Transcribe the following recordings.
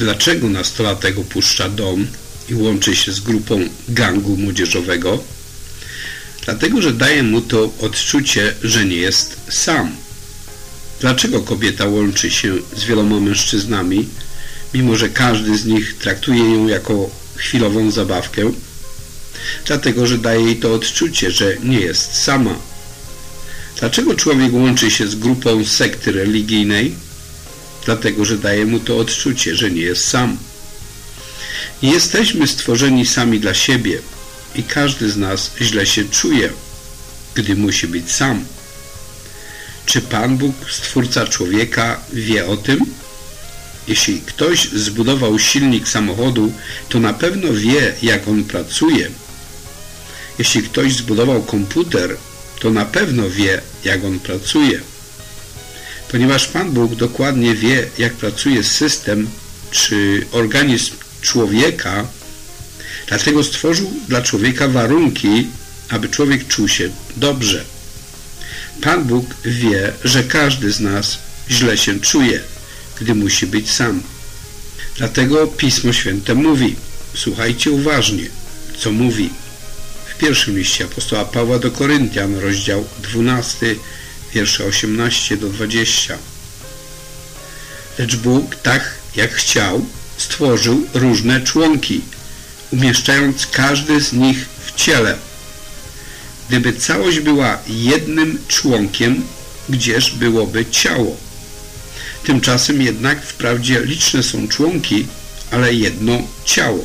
Dlaczego nastolatek opuszcza dom i łączy się z grupą gangu młodzieżowego? Dlatego, że daje mu to odczucie, że nie jest sam. Dlaczego kobieta łączy się z wieloma mężczyznami, mimo że każdy z nich traktuje ją jako chwilową zabawkę? Dlatego, że daje jej to odczucie, że nie jest sama. Dlaczego człowiek łączy się z grupą sekty religijnej? Dlatego, że daje mu to odczucie, że nie jest sam. Nie jesteśmy stworzeni sami dla siebie i każdy z nas źle się czuje, gdy musi być sam. Czy Pan Bóg, Stwórca człowieka, wie o tym? Jeśli ktoś zbudował silnik samochodu, to na pewno wie, jak on pracuje. Jeśli ktoś zbudował komputer, to na pewno wie, jak on pracuje. Ponieważ Pan Bóg dokładnie wie, jak pracuje system czy organizm człowieka, dlatego stworzył dla człowieka warunki, aby człowiek czuł się dobrze. Pan Bóg wie, że każdy z nas źle się czuje, gdy musi być sam. Dlatego Pismo Święte mówi, słuchajcie uważnie, co mówi. W pierwszym liście apostoła Pawła do Koryntian, rozdział 12, wiersze 18 do 20. Lecz Bóg, tak jak chciał, stworzył różne członki, umieszczając każdy z nich w ciele. Gdyby całość była jednym członkiem, gdzież byłoby ciało? Tymczasem jednak wprawdzie liczne są członki, ale jedno ciało.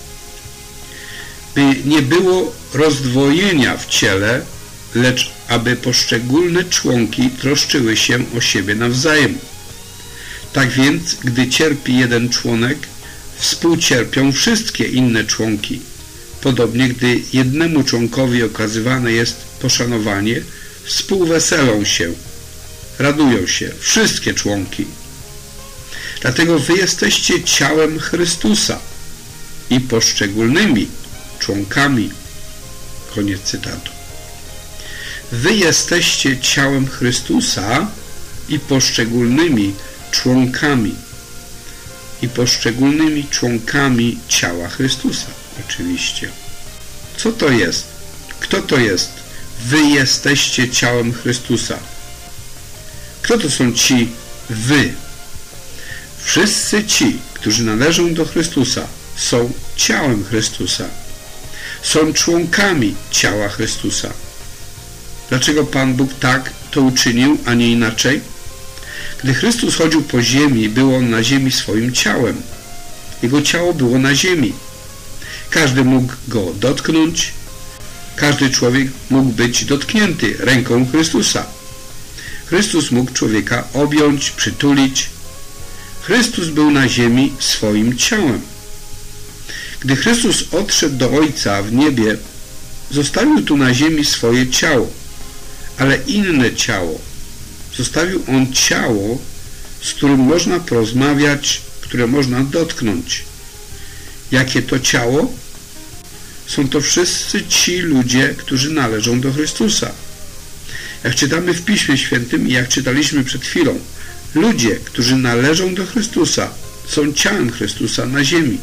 By nie było rozdwojenia w ciele, lecz aby poszczególne członki troszczyły się o siebie nawzajem. Tak więc, gdy cierpi jeden członek, współcierpią wszystkie inne członki. Podobnie, gdy jednemu członkowi okazywane jest poszanowanie, współweselą się, radują się wszystkie członki. Dlatego wy jesteście ciałem Chrystusa i poszczególnymi członkami. Koniec cytatu. Wy jesteście ciałem Chrystusa i poszczególnymi członkami. I poszczególnymi członkami ciała Chrystusa. Oczywiście. Co to jest? Kto to jest? Wy jesteście ciałem Chrystusa. Kto to są ci wy? Wszyscy ci, którzy należą do Chrystusa, są ciałem Chrystusa. Są członkami ciała Chrystusa. Dlaczego Pan Bóg tak to uczynił, a nie inaczej? Gdy Chrystus chodził po ziemi, był On na ziemi swoim ciałem. Jego ciało było na ziemi. Każdy mógł go dotknąć. Każdy człowiek mógł być dotknięty ręką Chrystusa. Chrystus mógł człowieka objąć, przytulić. Chrystus był na ziemi swoim ciałem. Gdy Chrystus odszedł do Ojca w niebie, zostawił tu na ziemi swoje ciało, ale inne ciało. Zostawił On ciało, z którym można porozmawiać, które można dotknąć. Jakie to ciało? Są to wszyscy ci ludzie, którzy należą do Chrystusa. Jak czytamy w Piśmie Świętym i jak czytaliśmy przed chwilą, ludzie, którzy należą do Chrystusa, są ciałem Chrystusa na ziemi.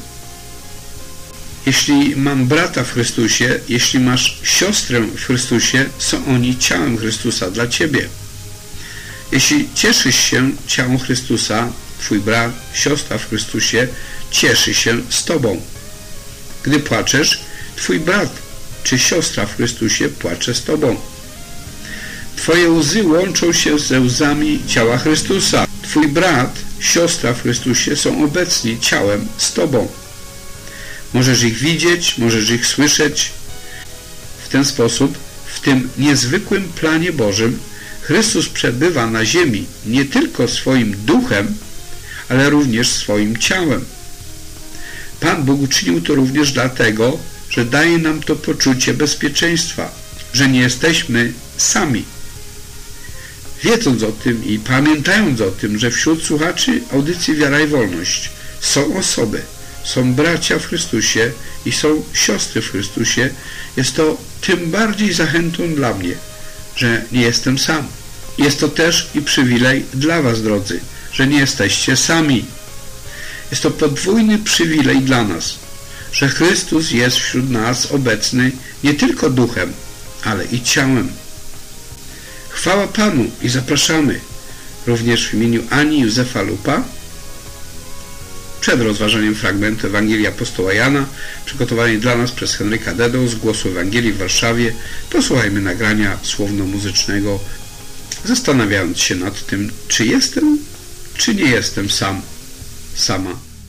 Jeśli mam brata w Chrystusie, jeśli masz siostrę w Chrystusie, są oni ciałem Chrystusa dla ciebie. Jeśli cieszysz się ciałem Chrystusa, twój brat, siostra w Chrystusie cieszy się z tobą. Gdy płaczesz, twój brat czy siostra w Chrystusie płacze z tobą. Twoje łzy łączą się ze łzami ciała Chrystusa. Twój brat, siostra w Chrystusie są obecni ciałem z tobą. Możesz ich widzieć, możesz ich słyszeć. W ten sposób, w tym niezwykłym planie Bożym, Chrystus przebywa na ziemi nie tylko swoim duchem, ale również swoim ciałem. Pan Bóg uczynił to również dlatego, że daje nam to poczucie bezpieczeństwa, że nie jesteśmy sami. Wiedząc o tym i pamiętając o tym, że wśród słuchaczy audycji Wiara i Wolność są osoby, są bracia w Chrystusie i są siostry w Chrystusie, jest to tym bardziej zachętą dla mnie, że nie jestem sam. Jest to też i przywilej dla was, drodzy, że nie jesteście sami. Jest to podwójny przywilej dla nas, że Chrystus jest wśród nas obecny nie tylko duchem, ale i ciałem. Chwała Panu i zapraszamy również w imieniu Ani i Józefa Lupa. Przed rozważaniem fragmentu Ewangelii apostoła Jana, przygotowanej dla nas przez Henryka Dedą z Głosu Ewangelii w Warszawie, posłuchajmy nagrania słowno-muzycznego, zastanawiając się nad tym, czy jestem, czy nie jestem sam, sama.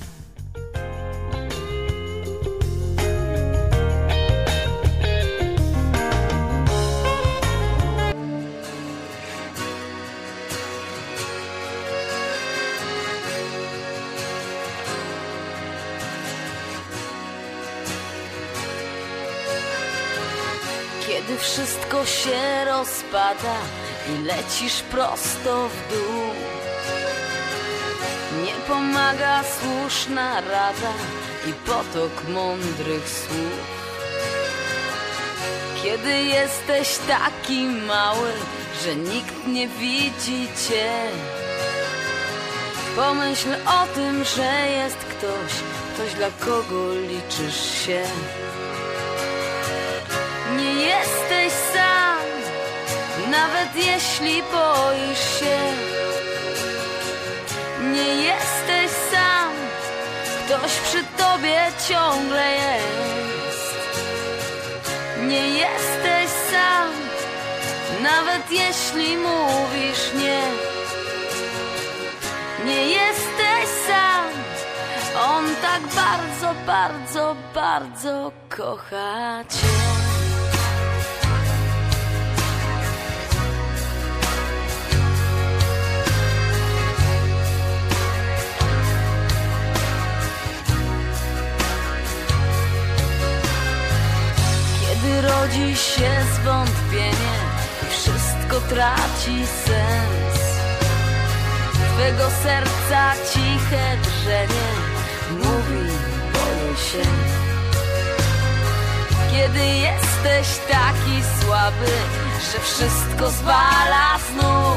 Kiedy wszystko się rozpada i lecisz prosto w dół, nie pomaga słuszna rada i potok mądrych słów. Kiedy jesteś taki mały, że nikt nie widzi cię, pomyśl o tym, że jest ktoś dla kogo liczysz się. Nie jesteś sam, nawet jeśli boisz się. Nie jesteś sam, ktoś przy tobie ciągle jest. Nie jesteś sam, nawet jeśli mówisz nie. Nie jesteś sam, on tak bardzo, bardzo, bardzo kocha cię. Kiedy rodzi się zwątpienie i wszystko traci sens, twego serca ciche drżenie mówi: boję się. Kiedy jesteś taki słaby, że wszystko zwala z nóg,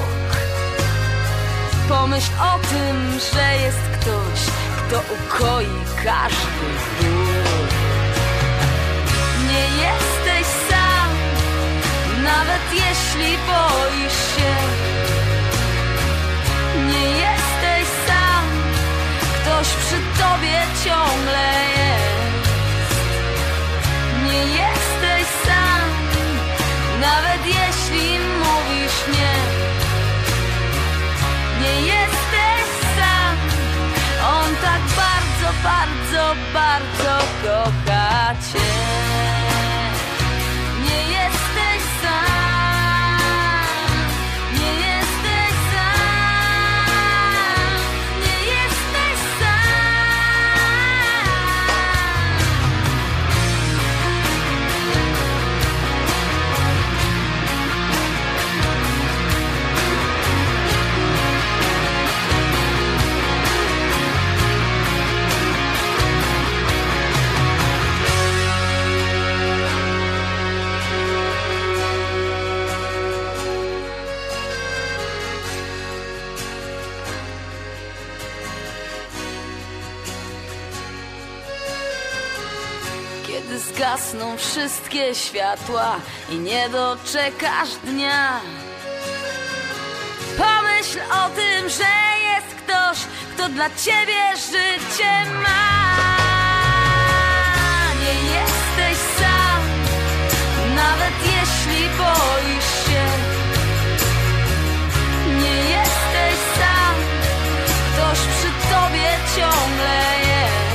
pomyśl o tym, że jest ktoś, kto ukoi każdy ból. Nie jesteś sam, nawet jeśli boisz się. Nie jesteś sam, ktoś przy tobie ciągle jest. Nie jesteś sam, nawet jeśli mówisz nie. Nie jesteś sam, on tak bardzo, bardzo, bardzo kocha cię. Nie jesteś sam, nie jesteś sam, nie jesteś Kiedy zgasną wszystkie światła i nie doczekasz dnia, pomyśl o tym, że jest ktoś, kto dla ciebie życie ma. Nie jesteś sam, nawet jeśli boisz się. Nie jesteś sam, ktoś przy tobie ciągle jest.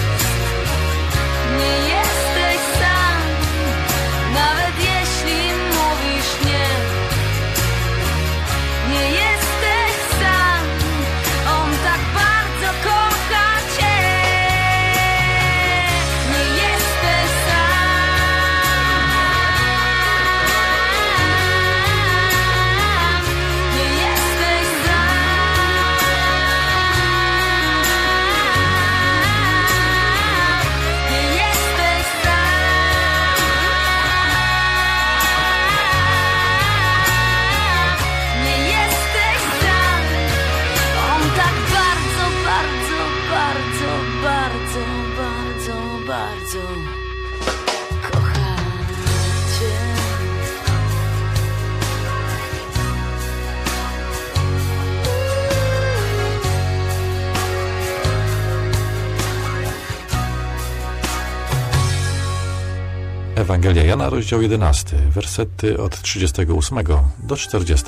Nie jesteś sam, nawet jeśli mówisz nie. Nie jesteś sam, on tak bardzo kocha cię. bardzo kocham cię. Ewangelia Jana, rozdział 11, wersety od 38 do 40.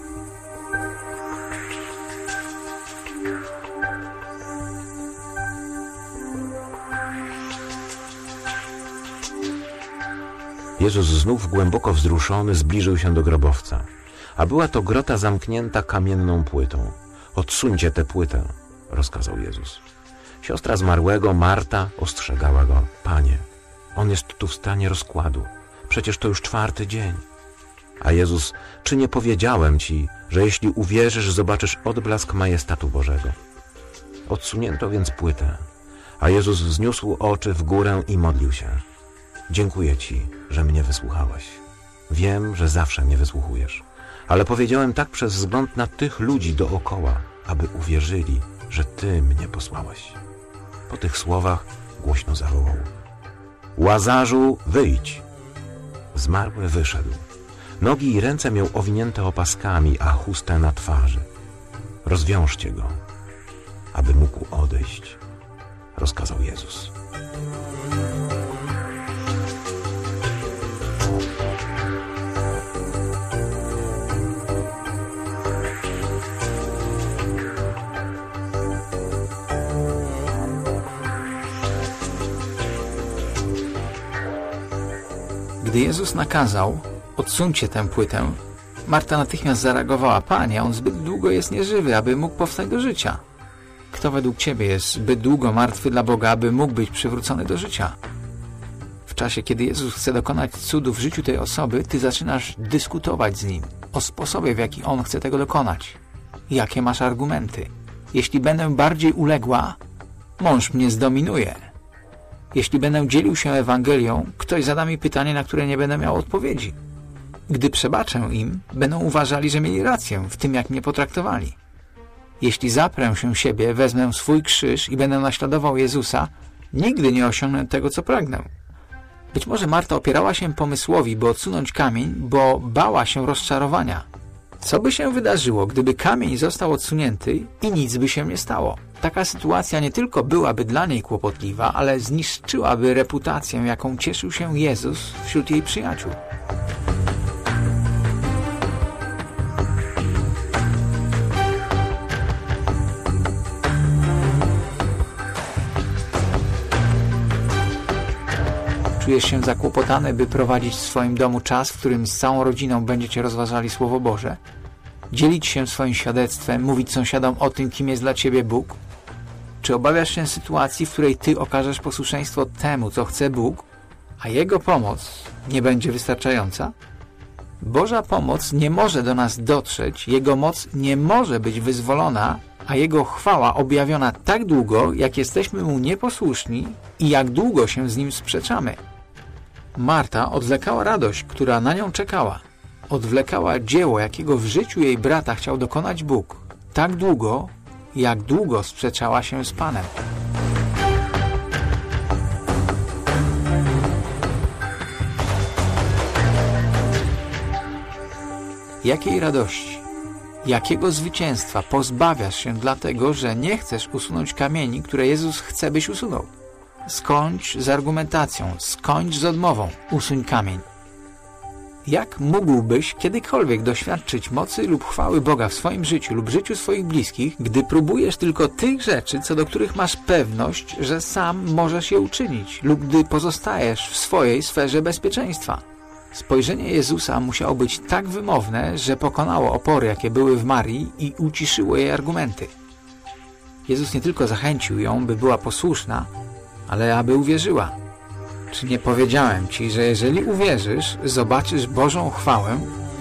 Jezus znów głęboko wzruszony zbliżył się do grobowca, a była to grota zamknięta kamienną płytą. Odsuńcie tę płytę, rozkazał Jezus. Siostra zmarłego, Marta, ostrzegała go. Panie, on jest tu w stanie rozkładu. Przecież to już 4. dzień. A Jezus, czy nie powiedziałem ci, że jeśli uwierzysz, zobaczysz odblask majestatu Bożego? Odsunięto więc płytę, a Jezus wzniósł oczy w górę i modlił się. Dziękuję ci, że mnie wysłuchałeś. Wiem, że zawsze mnie wysłuchujesz. Ale powiedziałem tak przez wzgląd na tych ludzi dookoła, aby uwierzyli, że Ty mnie posłałeś. Po tych słowach głośno zawołał. Łazarzu, wyjdź! Zmarły wyszedł. Nogi i ręce miał owinięte opaskami, a chustę na twarzy. Rozwiążcie go, aby mógł odejść, rozkazał Jezus. Gdy Jezus nakazał, odsuńcie tę płytę, Marta natychmiast zareagowała. Panie, on zbyt długo jest nieżywy, aby mógł powstać do życia. Kto według Ciebie jest zbyt długo martwy dla Boga, aby mógł być przywrócony do życia? W czasie, kiedy Jezus chce dokonać cudu w życiu tej osoby, Ty zaczynasz dyskutować z Nim o sposobie, w jaki On chce tego dokonać. Jakie masz argumenty? Jeśli będę bardziej uległa, mąż mnie zdominuje. Jeśli będę dzielił się Ewangelią, ktoś zada mi pytanie, na które nie będę miał odpowiedzi. Gdy przebaczę im, będą uważali, że mieli rację w tym, jak mnie potraktowali. Jeśli zaprę się siebie, wezmę swój krzyż i będę naśladował Jezusa, nigdy nie osiągnę tego, co pragnę. Być może Marta opierała się pomysłowi, by odsunąć kamień, bo bała się rozczarowania. Co by się wydarzyło, gdyby kamień został odsunięty i nic by się nie stało? Taka sytuacja nie tylko byłaby dla niej kłopotliwa, ale zniszczyłaby reputację, jaką cieszył się Jezus wśród jej przyjaciół. Czujesz się zakłopotany, by prowadzić w swoim domu czas, w którym z całą rodziną będziecie rozważali Słowo Boże? Dzielić się swoim świadectwem, mówić sąsiadom o tym, kim jest dla Ciebie Bóg? Czy obawiasz się sytuacji, w której Ty okażesz posłuszeństwo temu, co chce Bóg, a Jego pomoc nie będzie wystarczająca? Boża pomoc nie może do nas dotrzeć, Jego moc nie może być wyzwolona, a Jego chwała objawiona tak długo, jak jesteśmy Mu nieposłuszni i jak długo się z Nim sprzeczamy. Marta odwlekała radość, która na nią czekała. Odwlekała dzieło, jakiego w życiu jej brata chciał dokonać Bóg, tak długo, jak długo sprzeczała się z Panem. Jakiej radości, jakiego zwycięstwa pozbawiasz się dlatego, że nie chcesz usunąć kamieni, które Jezus chce, byś usunął? Skończ z argumentacją, skończ z odmową, usuń kamień. Jak mógłbyś kiedykolwiek doświadczyć mocy lub chwały Boga w swoim życiu lub życiu swoich bliskich, gdy próbujesz tylko tych rzeczy, co do których masz pewność, że sam możesz je uczynić, lub gdy pozostajesz w swojej sferze bezpieczeństwa? Spojrzenie Jezusa musiało być tak wymowne, że pokonało opory, jakie były w Marii i uciszyło jej argumenty. Jezus nie tylko zachęcił ją, by była posłuszna, ale aby uwierzyła. Czy nie powiedziałem Ci, że jeżeli uwierzysz, zobaczysz Bożą chwałę?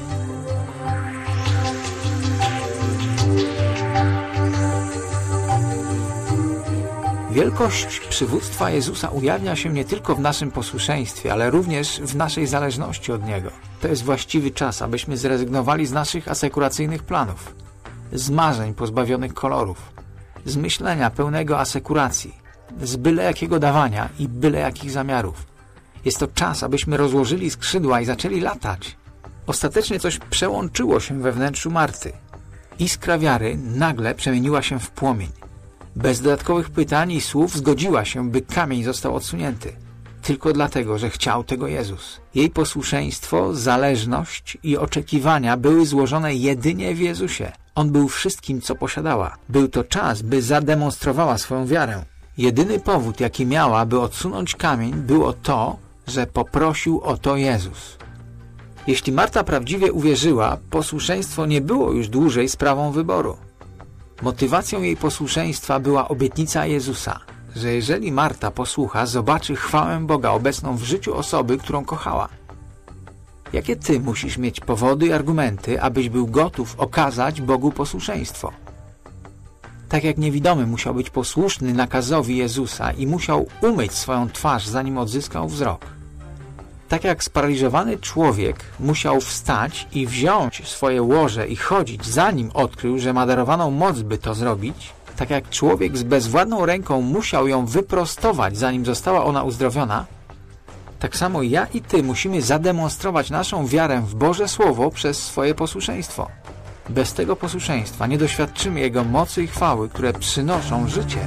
Wielkość przywództwa Jezusa ujawnia się nie tylko w naszym posłuszeństwie, ale również w naszej zależności od Niego. To jest właściwy czas, abyśmy zrezygnowali z naszych asekuracyjnych planów, z marzeń pozbawionych kolorów, z myślenia pełnego asekuracji, z byle jakiego dawania i byle jakich zamiarów. Jest to czas, abyśmy rozłożyli skrzydła i zaczęli latać. Ostatecznie coś przełączyło się we wnętrzu Marty. Iskra wiary nagle przemieniła się w płomień. Bez dodatkowych pytań i słów zgodziła się, by kamień został odsunięty. Tylko dlatego, że chciał tego Jezus. Jej posłuszeństwo, zależność i oczekiwania były złożone jedynie w Jezusie. On był wszystkim, co posiadała. Był to czas, by zademonstrowała swoją wiarę. Jedyny powód, jaki miała, by odsunąć kamień, było to, że poprosił o to Jezus. Jeśli Marta prawdziwie uwierzyła, posłuszeństwo nie było już dłużej sprawą wyboru. Motywacją jej posłuszeństwa była obietnica Jezusa, że jeżeli Marta posłucha, zobaczy chwałę Boga obecną w życiu osoby, którą kochała. Jakie ty musisz mieć powody i argumenty, abyś był gotów okazać Bogu posłuszeństwo? Tak jak niewidomy musiał być posłuszny nakazowi Jezusa i musiał umyć swoją twarz, zanim odzyskał wzrok. Tak jak sparaliżowany człowiek musiał wstać i wziąć swoje łoże i chodzić, zanim odkrył, że ma darowaną moc, by to zrobić, tak jak człowiek z bezwładną ręką musiał ją wyprostować, zanim została ona uzdrowiona, tak samo ja i ty musimy zademonstrować naszą wiarę w Boże Słowo przez swoje posłuszeństwo. Bez tego posłuszeństwa nie doświadczymy Jego mocy i chwały, które przynoszą życie.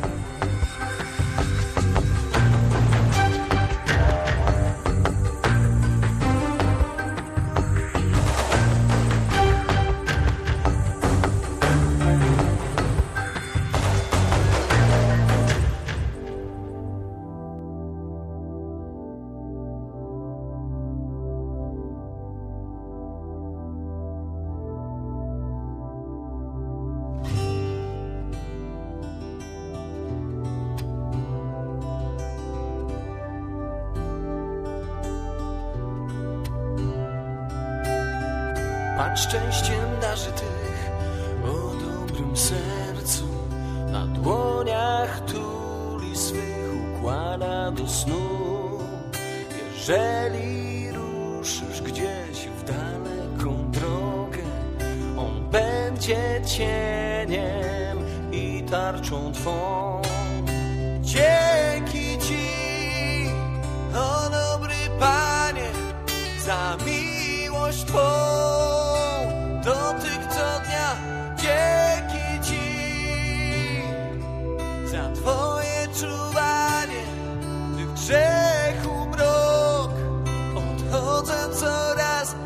Pan szczęściem darzy tych o dobrym sercu, na dłoniach tuli swych układa do snu. Jeżeli ruszysz gdzieś w daleką drogę, on będzie cieniem i tarczą twą. Dzięki Ci, o dobry Panie, za miłość Twą. Dotyk co dnia, dzięki Ci za Twoje czuwanie, tych grzechu mrok odchodzę coraz.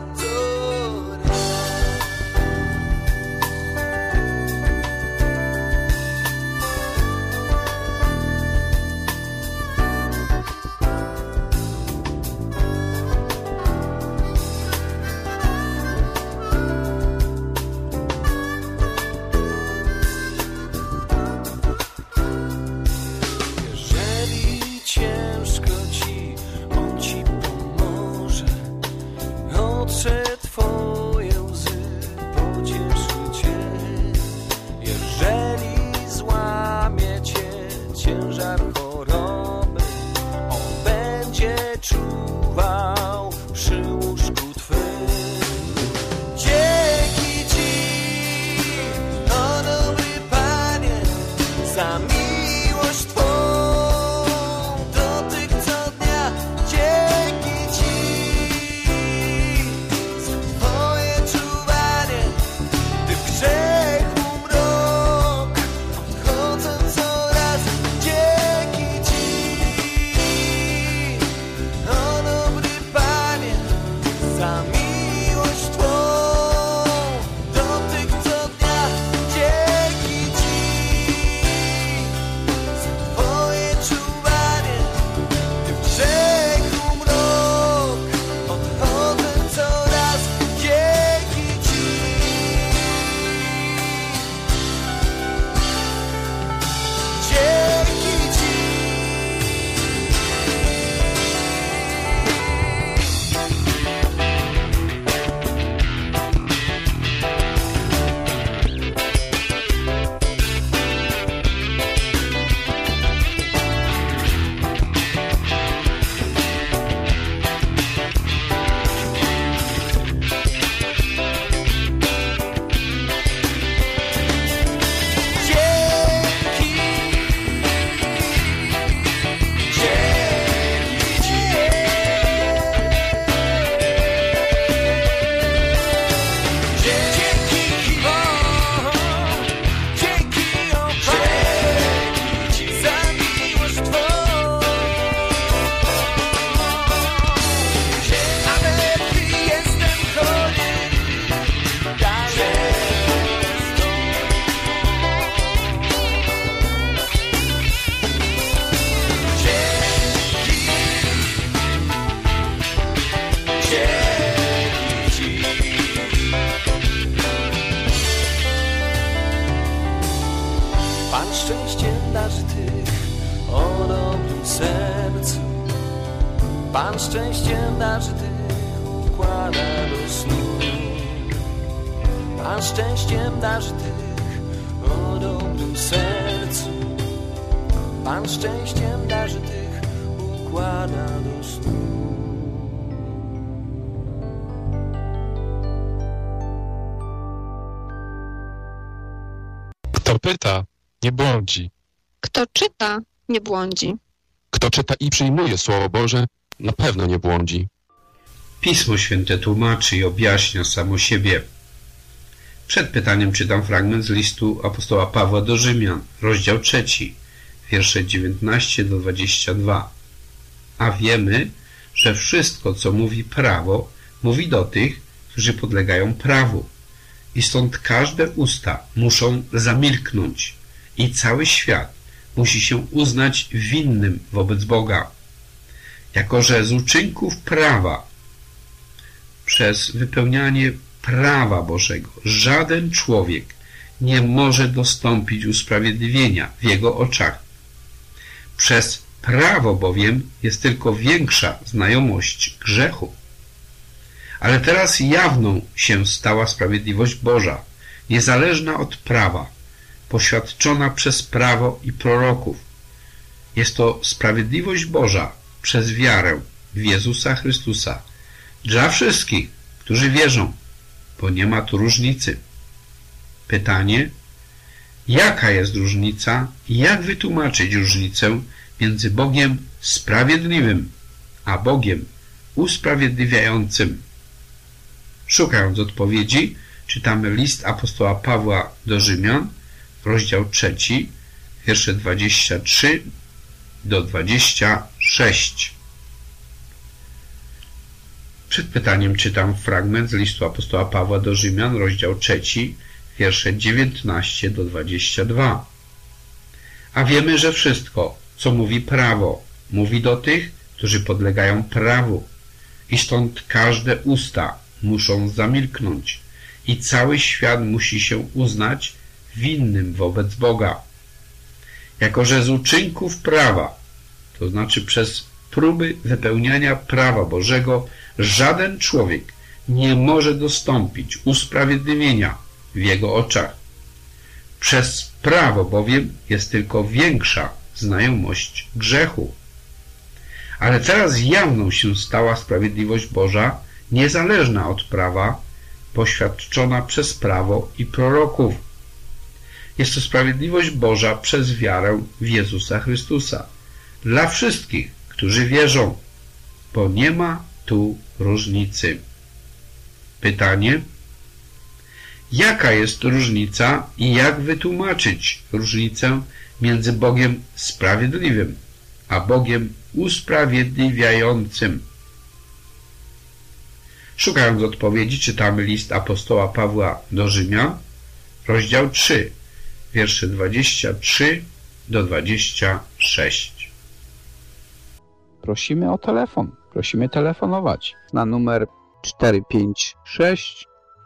Twoje łzy pocieszy Cię, jeżeli złamie Cię ciężar choroby, on będzie czuwał przy łóżku Twym. Dzięki Ci, o dobry Panie, za miłość Twą. Dotyk co dnia, dzięki Ci grzechu mrok odchodzę coraz. Dzięki Ci, o Pan szczęściem darzy tych, układa do snu. Pan szczęściem darzy tych o dobrym sercu. Pan szczęściem darzy tych, układa do snu. Kto pyta, nie błądzi. Kto czyta, nie błądzi. Kto czyta i przyjmuje Słowo Boże, na pewno nie błądzi. Pismo Święte tłumaczy i objaśnia samo siebie. Przed pytaniem czytam fragment z listu apostoła Pawła do Rzymian, rozdział 3, wiersze 19 do 22. A wiemy, że wszystko, co mówi prawo, mówi do tych, którzy podlegają prawu. I stąd każde usta muszą zamilknąć i cały świat musi się uznać winnym wobec Boga. Jako że z uczynków prawa, przez wypełnianie prawa Bożego, żaden człowiek nie może dostąpić usprawiedliwienia w jego oczach. Przez prawo bowiem jest tylko większa znajomość grzechu. Ale teraz jawną się stała sprawiedliwość Boża, niezależna od prawa, poświadczona przez prawo i proroków. Jest to sprawiedliwość Boża przez wiarę w Jezusa Chrystusa dla wszystkich, którzy wierzą, bo nie ma tu różnicy. Pytanie: jaka jest różnica i jak wytłumaczyć różnicę między Bogiem sprawiedliwym a Bogiem usprawiedliwiającym? Szukając odpowiedzi, czytamy list apostoła Pawła do Rzymian, rozdział 3, wiersze 23 do 26. Przed pytaniem czytam fragment z listu apostoła Pawła do Rzymian, rozdział 3, wiersze 19 do 22. A wiemy, że wszystko, co mówi prawo, mówi do tych, którzy podlegają prawu. I stąd każde usta muszą zamilknąć i cały świat musi się uznać winnym wobec Boga. Jako że z uczynków prawa, to znaczy przez próby wypełniania prawa Bożego, żaden człowiek nie może dostąpić usprawiedliwienia w jego oczach. Przez prawo bowiem jest tylko większa znajomość grzechu. Ale teraz jawną się stała sprawiedliwość Boża, niezależna od prawa, poświadczona przez prawo i proroków. Jest to sprawiedliwość Boża przez wiarę w Jezusa Chrystusa dla wszystkich, którzy wierzą, bo nie ma tu różnicy. Pytanie: jaka jest różnica i jak wytłumaczyć różnicę między Bogiem sprawiedliwym a Bogiem usprawiedliwiającym? Szukając odpowiedzi, czytamy list apostoła Pawła do Rzymian, rozdział 3, wiersze 23 do 26. Prosimy o telefon. Prosimy telefonować na numer 456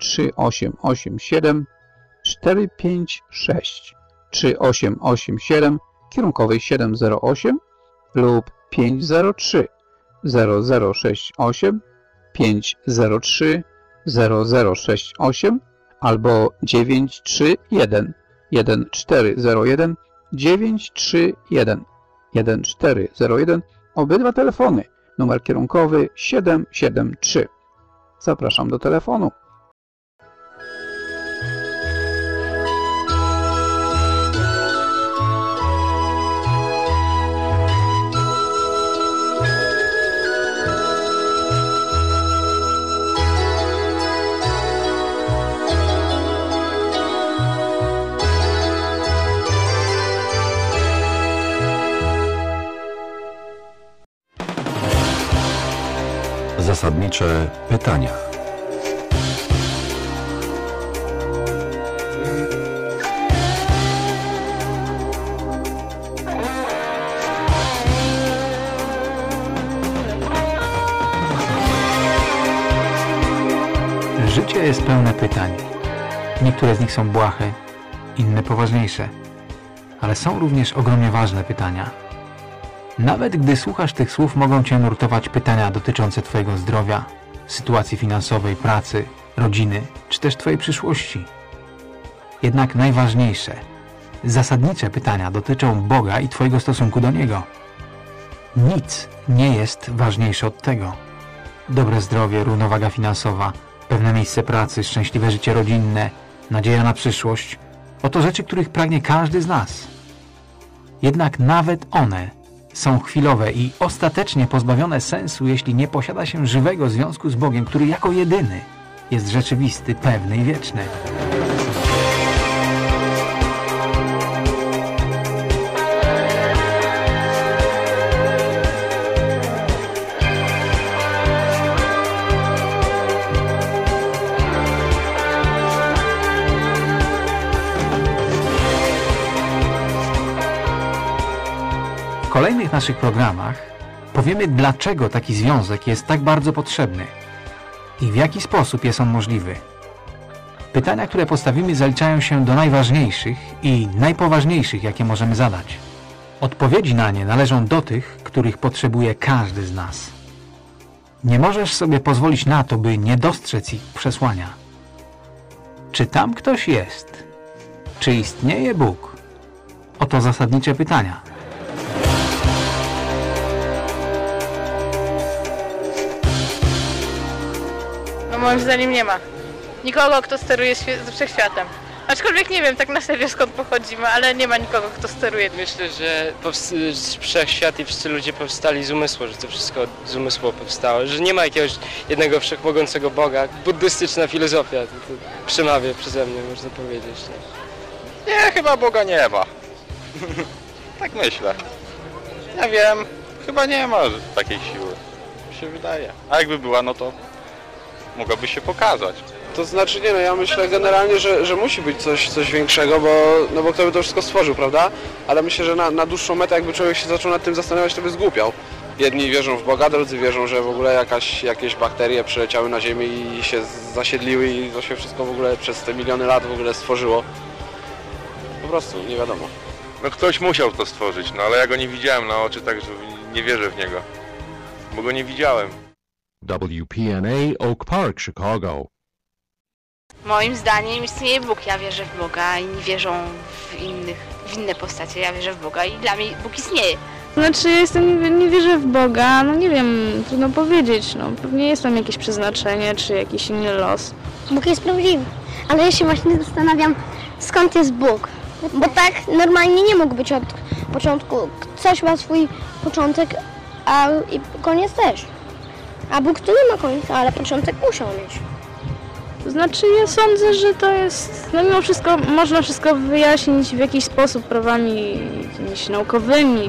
3887 456 3887 kierunkowej 708 lub 503 0068 503 0068 albo 931 1401 931 1401. Obydwa telefony. Numer kierunkowy 773. Zapraszam do telefonu. Zasadnicze pytania. Życie jest pełne pytań. Niektóre z nich są błahe, inne poważniejsze. Ale są również ogromnie ważne pytania. Nawet gdy słuchasz tych słów, mogą cię nurtować pytania dotyczące twojego zdrowia, sytuacji finansowej, pracy, rodziny, czy też twojej przyszłości. Jednak najważniejsze, zasadnicze pytania dotyczą Boga i twojego stosunku do Niego. Nic nie jest ważniejsze od tego. Dobre zdrowie, równowaga finansowa, pewne miejsce pracy, szczęśliwe życie rodzinne, nadzieja na przyszłość. Oto rzeczy, których pragnie każdy z nas. Jednak nawet one są chwilowe i ostatecznie pozbawione sensu, jeśli nie posiada się żywego związku z Bogiem, który jako jedyny jest rzeczywisty, pewny i wieczny. W kolejnych naszych programach powiemy, dlaczego taki związek jest tak bardzo potrzebny i w jaki sposób jest on możliwy. Pytania, które postawimy, zaliczają się do najważniejszych i najpoważniejszych, jakie możemy zadać. Odpowiedzi na nie należą do tych, których potrzebuje każdy z nas. Nie możesz sobie pozwolić na to, by nie dostrzec ich przesłania. Czy tam ktoś jest? Czy istnieje Bóg? Oto zasadnicze pytania. Moim zdaniem nie ma nikogo, kto steruje wszechświatem. Aczkolwiek nie wiem tak na serio, skąd pochodzimy, ale nie ma nikogo, kto steruje. Myślę, że wszechświat i wszyscy ludzie powstali z umysłu, że to wszystko z umysłu powstało, że nie ma jakiegoś jednego wszechmogącego Boga. Buddystyczna filozofia to przemawia przeze mnie, można powiedzieć. Nie, chyba Boga nie ma. Tak myślę. Ja wiem, chyba nie ma takiej siły. Mi się wydaje. A jakby była, no to mogłaby się pokazać. To znaczy nie, no ja myślę generalnie, że musi być coś większego, bo kto by to wszystko stworzył, prawda? Ale myślę, że na dłuższą metę jakby człowiek się zaczął nad tym zastanawiać, to by zgłupiał. Jedni wierzą w Boga, drudzy wierzą, że w ogóle jakieś bakterie przyleciały na Ziemię i się zasiedliły i to się wszystko w ogóle przez te miliony lat w ogóle stworzyło. Po prostu nie wiadomo. No ktoś musiał to stworzyć, no ale ja go nie widziałem na oczy, także nie wierzę w niego. Bo go nie widziałem. WPNA Oak Park, Chicago. Moim zdaniem istnieje Bóg. Ja wierzę w Boga, inni wierzą w inne postacie. Ja wierzę w Boga i dla mnie Bóg istnieje. Znaczy ja nie wierzę w Boga, no nie wiem, trudno powiedzieć, no pewnie jest tam jakieś przeznaczenie, czy jakiś inny los. Bóg jest prawdziwy, ale ja się właśnie zastanawiam, skąd jest Bóg. Bo tak normalnie nie mógł być od początku. Coś ma swój początek, i koniec też. A Bóg tu nie ma końca, ale początek musiał mieć. To znaczy ja sądzę, że to jest, no mimo wszystko można wszystko wyjaśnić w jakiś sposób prawami jakimiś naukowymi.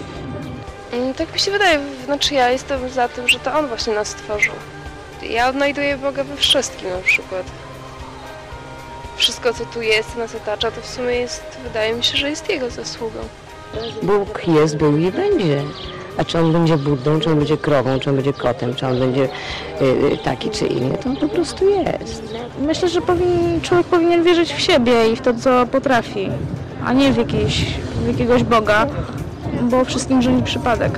Tak mi się wydaje, znaczy ja jestem za tym, że to On właśnie nas stworzył. Ja odnajduję Boga we wszystkim na przykład. Wszystko co tu jest, co nas otacza, to w sumie jest, wydaje mi się, że jest Jego zasługą. Bóg jest, był i będzie. A czy on będzie Buddą, czy on będzie krową, czy on będzie kotem, czy on będzie taki czy inny, to on po prostu jest. Myślę, że człowiek powinien wierzyć w siebie i w to, co potrafi, a nie w jakiegoś Boga, bo wszystkim rządzi przypadek.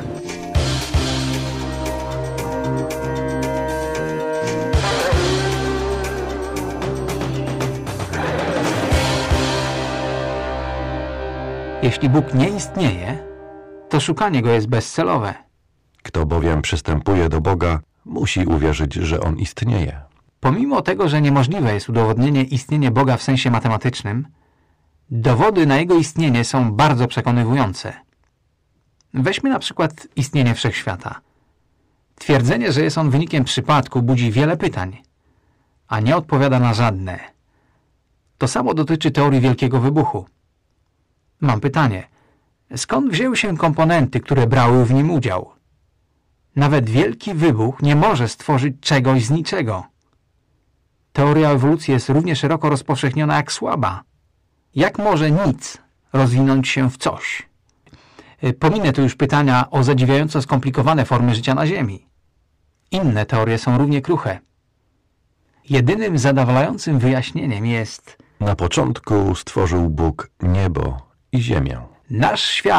Jeśli Bóg nie istnieje, to szukanie Go jest bezcelowe. Kto bowiem przystępuje do Boga, musi uwierzyć, że On istnieje. Pomimo tego, że niemożliwe jest udowodnienie istnienia Boga w sensie matematycznym, dowody na Jego istnienie są bardzo przekonywujące. Weźmy na przykład istnienie wszechświata. Twierdzenie, że jest on wynikiem przypadku, budzi wiele pytań, a nie odpowiada na żadne. To samo dotyczy teorii Wielkiego Wybuchu. Mam pytanie. Skąd wzięły się komponenty, które brały w nim udział? Nawet Wielki Wybuch nie może stworzyć czegoś z niczego. Teoria ewolucji jest równie szeroko rozpowszechniona jak słaba. Jak może nic rozwinąć się w coś? Pominę tu już pytania o zadziwiająco skomplikowane formy życia na Ziemi. Inne teorie są równie kruche. Jedynym zadowalającym wyjaśnieniem jest: na początku stworzył Bóg niebo i ziemię. Nasz świat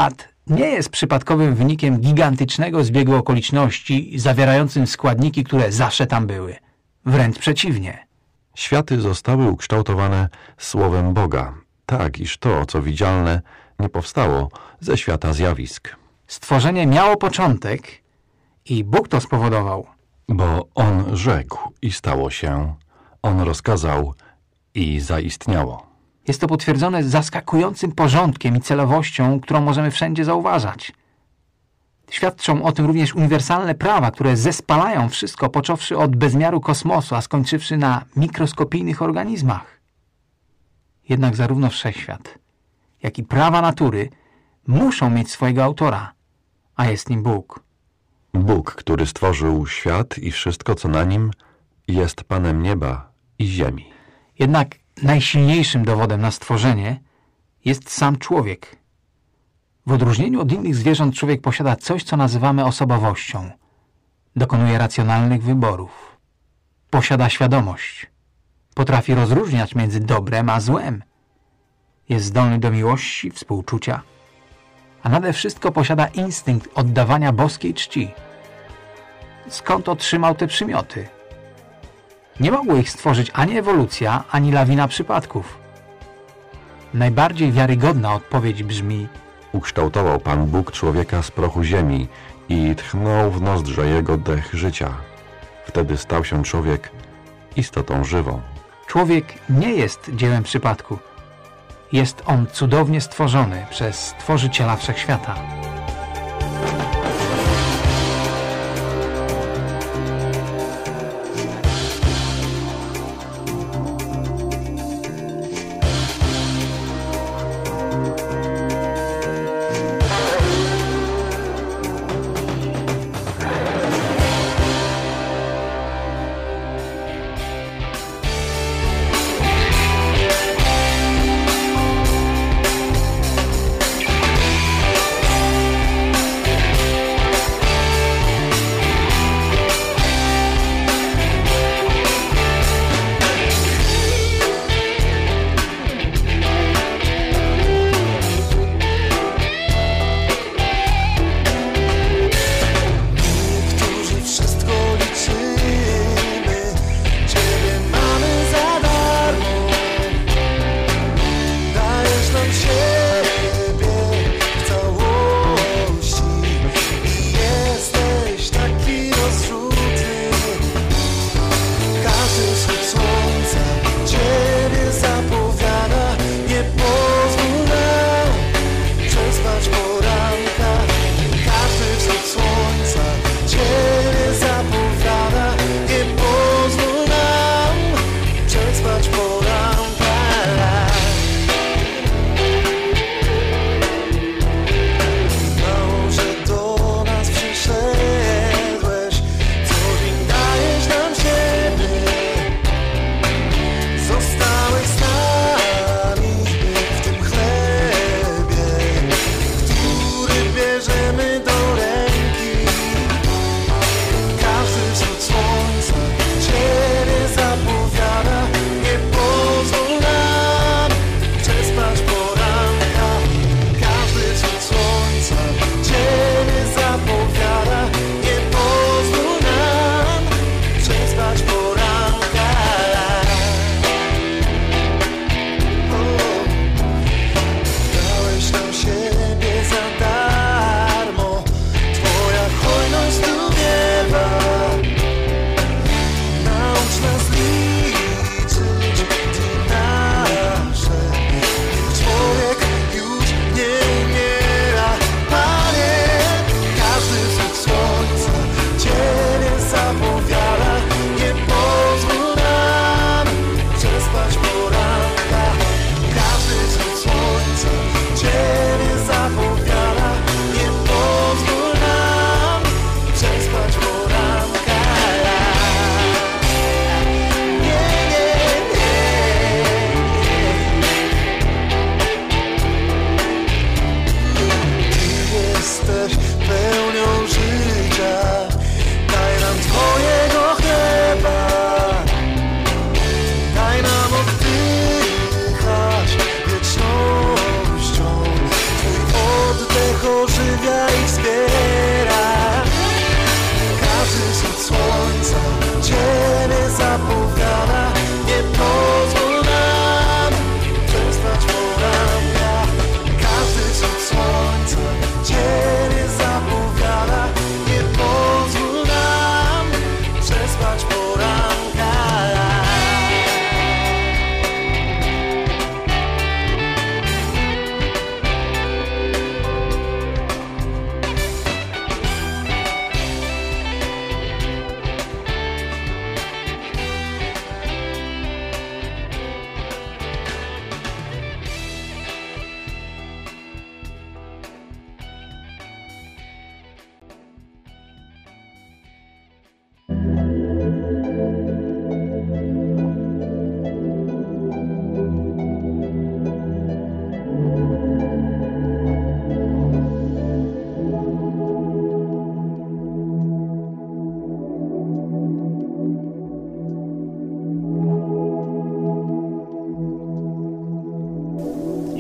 nie jest przypadkowym wynikiem gigantycznego zbiegu okoliczności zawierającym składniki, które zawsze tam były. Wręcz przeciwnie. Światy zostały ukształtowane słowem Boga, tak iż to, co widzialne, nie powstało ze świata zjawisk. Stworzenie miało początek i Bóg to spowodował. Bo On rzekł i stało się, On rozkazał i zaistniało. Jest to potwierdzone zaskakującym porządkiem i celowością, którą możemy wszędzie zauważać. Świadczą o tym również uniwersalne prawa, które zespalają wszystko, począwszy od bezmiaru kosmosu, a skończywszy na mikroskopijnych organizmach. Jednak zarówno wszechświat, jak i prawa natury muszą mieć swojego autora, a jest nim Bóg. Bóg, który stworzył świat i wszystko, co na nim, jest Panem nieba i ziemi. Jednak najsilniejszym dowodem na stworzenie jest sam człowiek. W odróżnieniu od innych zwierząt człowiek posiada coś, co nazywamy osobowością. Dokonuje racjonalnych wyborów. Posiada świadomość. Potrafi rozróżniać między dobrem a złem. Jest zdolny do miłości, współczucia. A nade wszystko posiada instynkt oddawania boskiej czci. Skąd otrzymał te przymioty? Nie mogło ich stworzyć ani ewolucja, ani lawina przypadków. Najbardziej wiarygodna odpowiedź brzmi: Ukształtował Pan Bóg człowieka z prochu ziemi i tchnął w nozdrza jego dech życia. Wtedy stał się człowiek istotą żywą. Człowiek nie jest dziełem przypadku. Jest on cudownie stworzony przez Stworzyciela Wszechświata.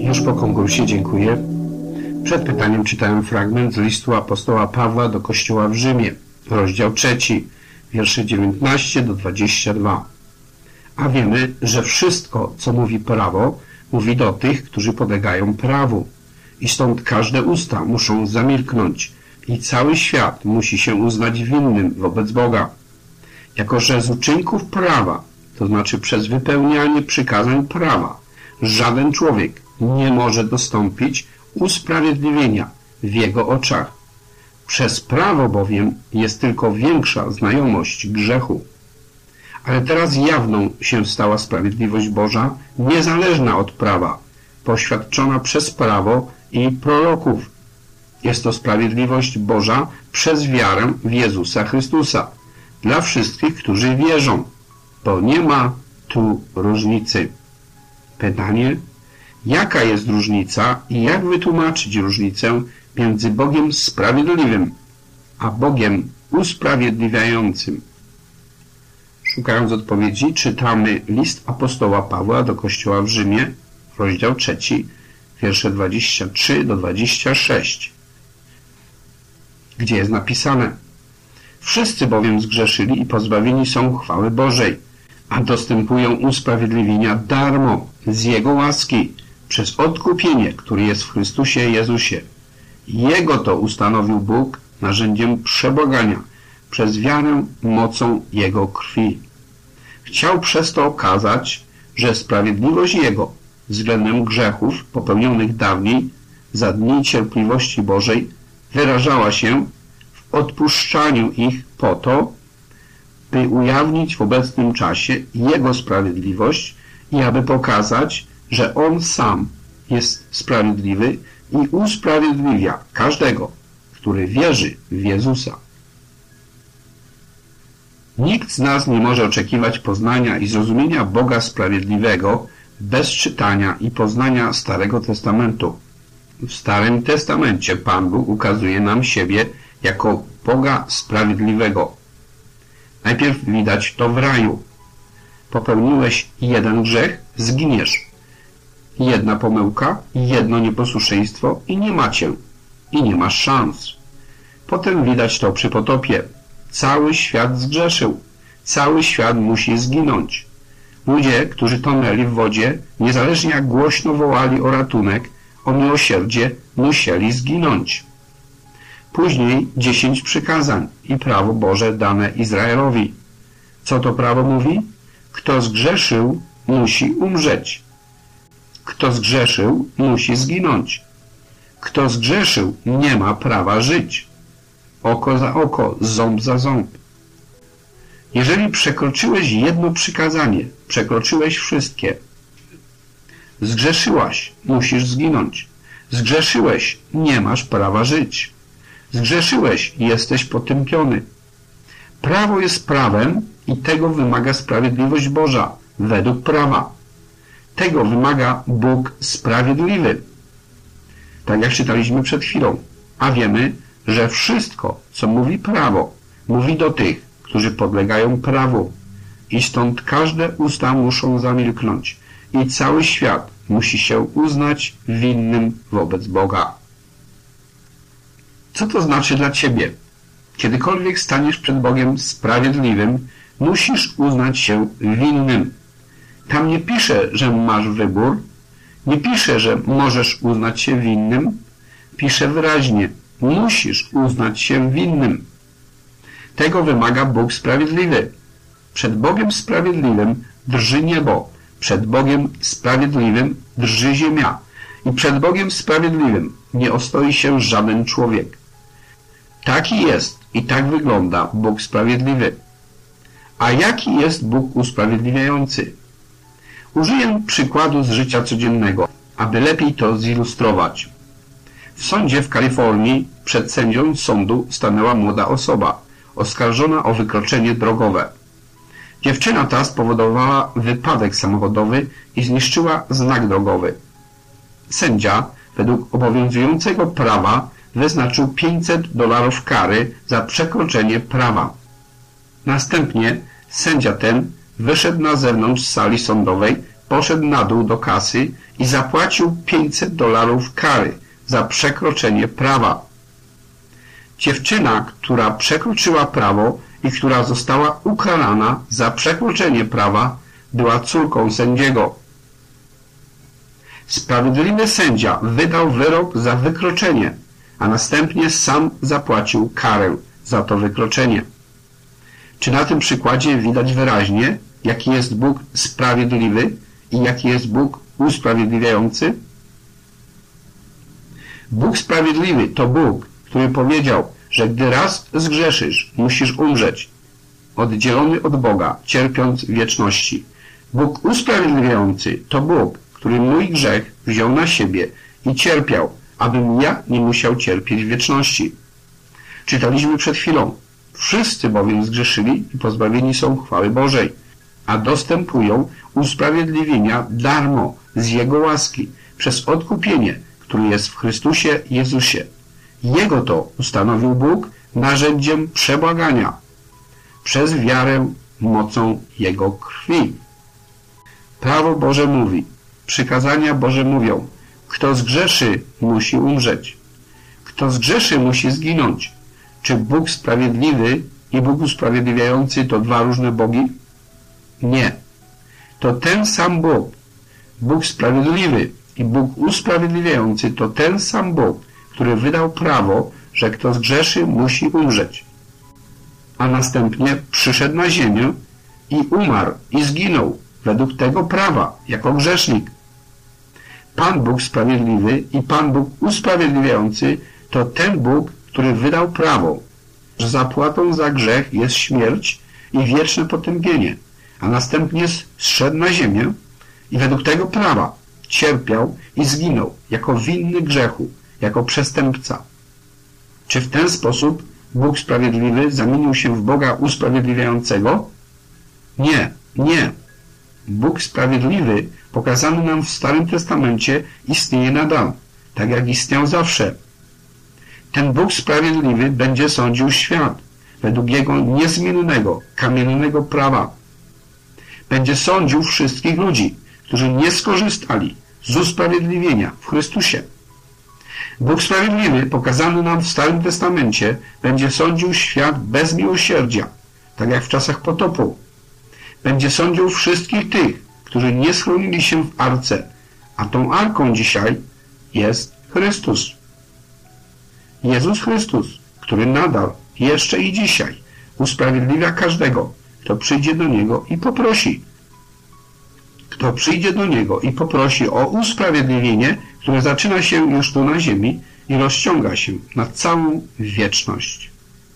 Już po konkursie dziękuję. Przed pytaniem czytałem fragment z listu apostoła Pawła do Kościoła w Rzymie, rozdział 3, wiersze 19 do 22. A wiemy, że wszystko, co mówi prawo, mówi do tych, którzy podlegają prawu. I stąd każde usta muszą zamilknąć i cały świat musi się uznać winnym wobec Boga. Jako że z uczynków prawa, to znaczy przez wypełnianie przykazań prawa, żaden człowiek nie może dostąpić usprawiedliwienia w jego oczach. Przez prawo bowiem jest tylko większa znajomość grzechu. Ale teraz jawną się stała sprawiedliwość Boża, niezależna od prawa, poświadczona przez prawo i proroków. Jest to sprawiedliwość Boża przez wiarę w Jezusa Chrystusa, dla wszystkich, którzy wierzą, bo nie ma tu różnicy. Pytanie: jaka jest różnica i jak wytłumaczyć różnicę między Bogiem sprawiedliwym a Bogiem usprawiedliwiającym? Szukając odpowiedzi, czytamy list apostoła Pawła do Kościoła w Rzymie, rozdział 3, wiersze 23 do 26, gdzie jest napisane: wszyscy bowiem zgrzeszyli i pozbawieni są chwały Bożej, a dostępują usprawiedliwienia darmo z Jego łaski, przez odkupienie, które jest w Chrystusie Jezusie. Jego to ustanowił Bóg narzędziem przebłagania przez wiarę mocą Jego krwi. Chciał przez to okazać, że sprawiedliwość Jego względem grzechów popełnionych dawniej za dni cierpliwości Bożej wyrażała się w odpuszczaniu ich po to, by ujawnić w obecnym czasie Jego sprawiedliwość i aby pokazać, że On sam jest sprawiedliwy i usprawiedliwia każdego, który wierzy w Jezusa. Nikt z nas nie może oczekiwać poznania i zrozumienia Boga Sprawiedliwego bez czytania i poznania Starego Testamentu. W Starym Testamencie Pan Bóg ukazuje nam siebie jako Boga Sprawiedliwego. Najpierw widać to w raju. Popełniłeś jeden grzech, zginiesz. Jedna pomyłka, jedno nieposłuszeństwo i nie macie. I nie masz szans. Potem widać to przy potopie. Cały świat zgrzeszył. Cały świat musi zginąć. Ludzie, którzy tonęli w wodzie, niezależnie jak głośno wołali o ratunek, o miłosierdzie, musieli zginąć. Później 10 przykazań i prawo Boże dane Izraelowi. Co to prawo mówi? Kto zgrzeszył, musi umrzeć. Kto zgrzeszył, musi zginąć. Kto zgrzeszył, nie ma prawa żyć. Oko za oko, ząb za ząb. Jeżeli przekroczyłeś jedno przykazanie, przekroczyłeś wszystkie. Zgrzeszyłaś, musisz zginąć. Zgrzeszyłeś, nie masz prawa żyć. Zgrzeszyłeś, jesteś potępiony. Prawo jest prawem i tego wymaga sprawiedliwość Boża, według prawa. Tego wymaga Bóg sprawiedliwy. Tak jak czytaliśmy przed chwilą. A wiemy, że wszystko, co mówi prawo, mówi do tych, którzy podlegają prawu. I stąd każde usta muszą zamilknąć. I cały świat musi się uznać winnym wobec Boga. Co to znaczy dla Ciebie? Kiedykolwiek staniesz przed Bogiem sprawiedliwym, musisz uznać się winnym. Tam nie pisze, że masz wybór, nie pisze, że możesz uznać się winnym, pisze wyraźnie, musisz uznać się winnym. Tego wymaga Bóg sprawiedliwy. Przed Bogiem sprawiedliwym drży niebo, przed Bogiem sprawiedliwym drży ziemia i przed Bogiem sprawiedliwym nie ostoi się żaden człowiek. Taki jest i tak wygląda Bóg sprawiedliwy. A jaki jest Bóg usprawiedliwiający? Użyję przykładu z życia codziennego, aby lepiej to zilustrować. W sądzie w Kalifornii przed sędzią sądu stanęła młoda osoba, oskarżona o wykroczenie drogowe. Dziewczyna ta spowodowała wypadek samochodowy i zniszczyła znak drogowy. Sędzia, według obowiązującego prawa, wyznaczył $500 kary za przekroczenie prawa. Następnie sędzia ten wyszedł na zewnątrz sali sądowej, poszedł na dół do kasy i zapłacił $500 kary za przekroczenie prawa. Dziewczyna, która przekroczyła prawo i która została ukarana za przekroczenie prawa, była córką sędziego. Sprawiedliwy sędzia wydał wyrok za wykroczenie, a następnie sam zapłacił karę za to wykroczenie. Czy na tym przykładzie widać wyraźnie, jaki jest Bóg sprawiedliwy i jaki jest Bóg usprawiedliwiający? Bóg sprawiedliwy to Bóg, który powiedział, że gdy raz zgrzeszysz, musisz umrzeć, oddzielony od Boga, cierpiąc w wieczności. Bóg usprawiedliwiający to Bóg, który mój grzech wziął na siebie i cierpiał, abym ja nie musiał cierpieć w wieczności. Czytaliśmy przed chwilą. Wszyscy bowiem zgrzeszyli i pozbawieni są chwały Bożej, a dostępują usprawiedliwienia darmo z Jego łaski przez odkupienie, które jest w Chrystusie Jezusie. Jego to ustanowił Bóg narzędziem przebłagania przez wiarę mocą Jego krwi. Prawo Boże mówi, przykazania Boże mówią, kto zgrzeszy, musi umrzeć. Kto zgrzeszy, musi zginąć. Czy Bóg sprawiedliwy i Bóg usprawiedliwiający to dwa różne bogi? Nie. To ten sam Bóg. Bóg sprawiedliwy i Bóg usprawiedliwiający to ten sam Bóg, który wydał prawo, że kto zgrzeszy, musi umrzeć. A następnie przyszedł na ziemię i umarł i zginął według tego prawa, jako grzesznik. Pan Bóg sprawiedliwy i Pan Bóg usprawiedliwiający to ten Bóg, który wydał prawo, że zapłatą za grzech jest śmierć i wieczne potępienie, a następnie zszedł na ziemię i według tego prawa cierpiał i zginął jako winny grzechu, jako przestępca. Czy w ten sposób Bóg sprawiedliwy zamienił się w Boga usprawiedliwiającego? Nie, nie. Bóg sprawiedliwy, pokazany nam w Starym Testamencie, istnieje nadal, tak jak istniał zawsze. Ten Bóg sprawiedliwy będzie sądził świat według Jego niezmiennego, kamiennego prawa. Będzie sądził wszystkich ludzi, którzy nie skorzystali z usprawiedliwienia w Chrystusie. Bóg sprawiedliwy, pokazany nam w Starym Testamencie, będzie sądził świat bez miłosierdzia, tak jak w czasach potopu. Będzie sądził wszystkich tych, którzy nie schronili się w arce, a tą arką dzisiaj jest Chrystus. Jezus Chrystus, który nadal, jeszcze i dzisiaj, usprawiedliwia każdego, kto przyjdzie do Niego i poprosi. Kto przyjdzie do Niego i poprosi o usprawiedliwienie, które zaczyna się już tu na ziemi i rozciąga się na całą wieczność.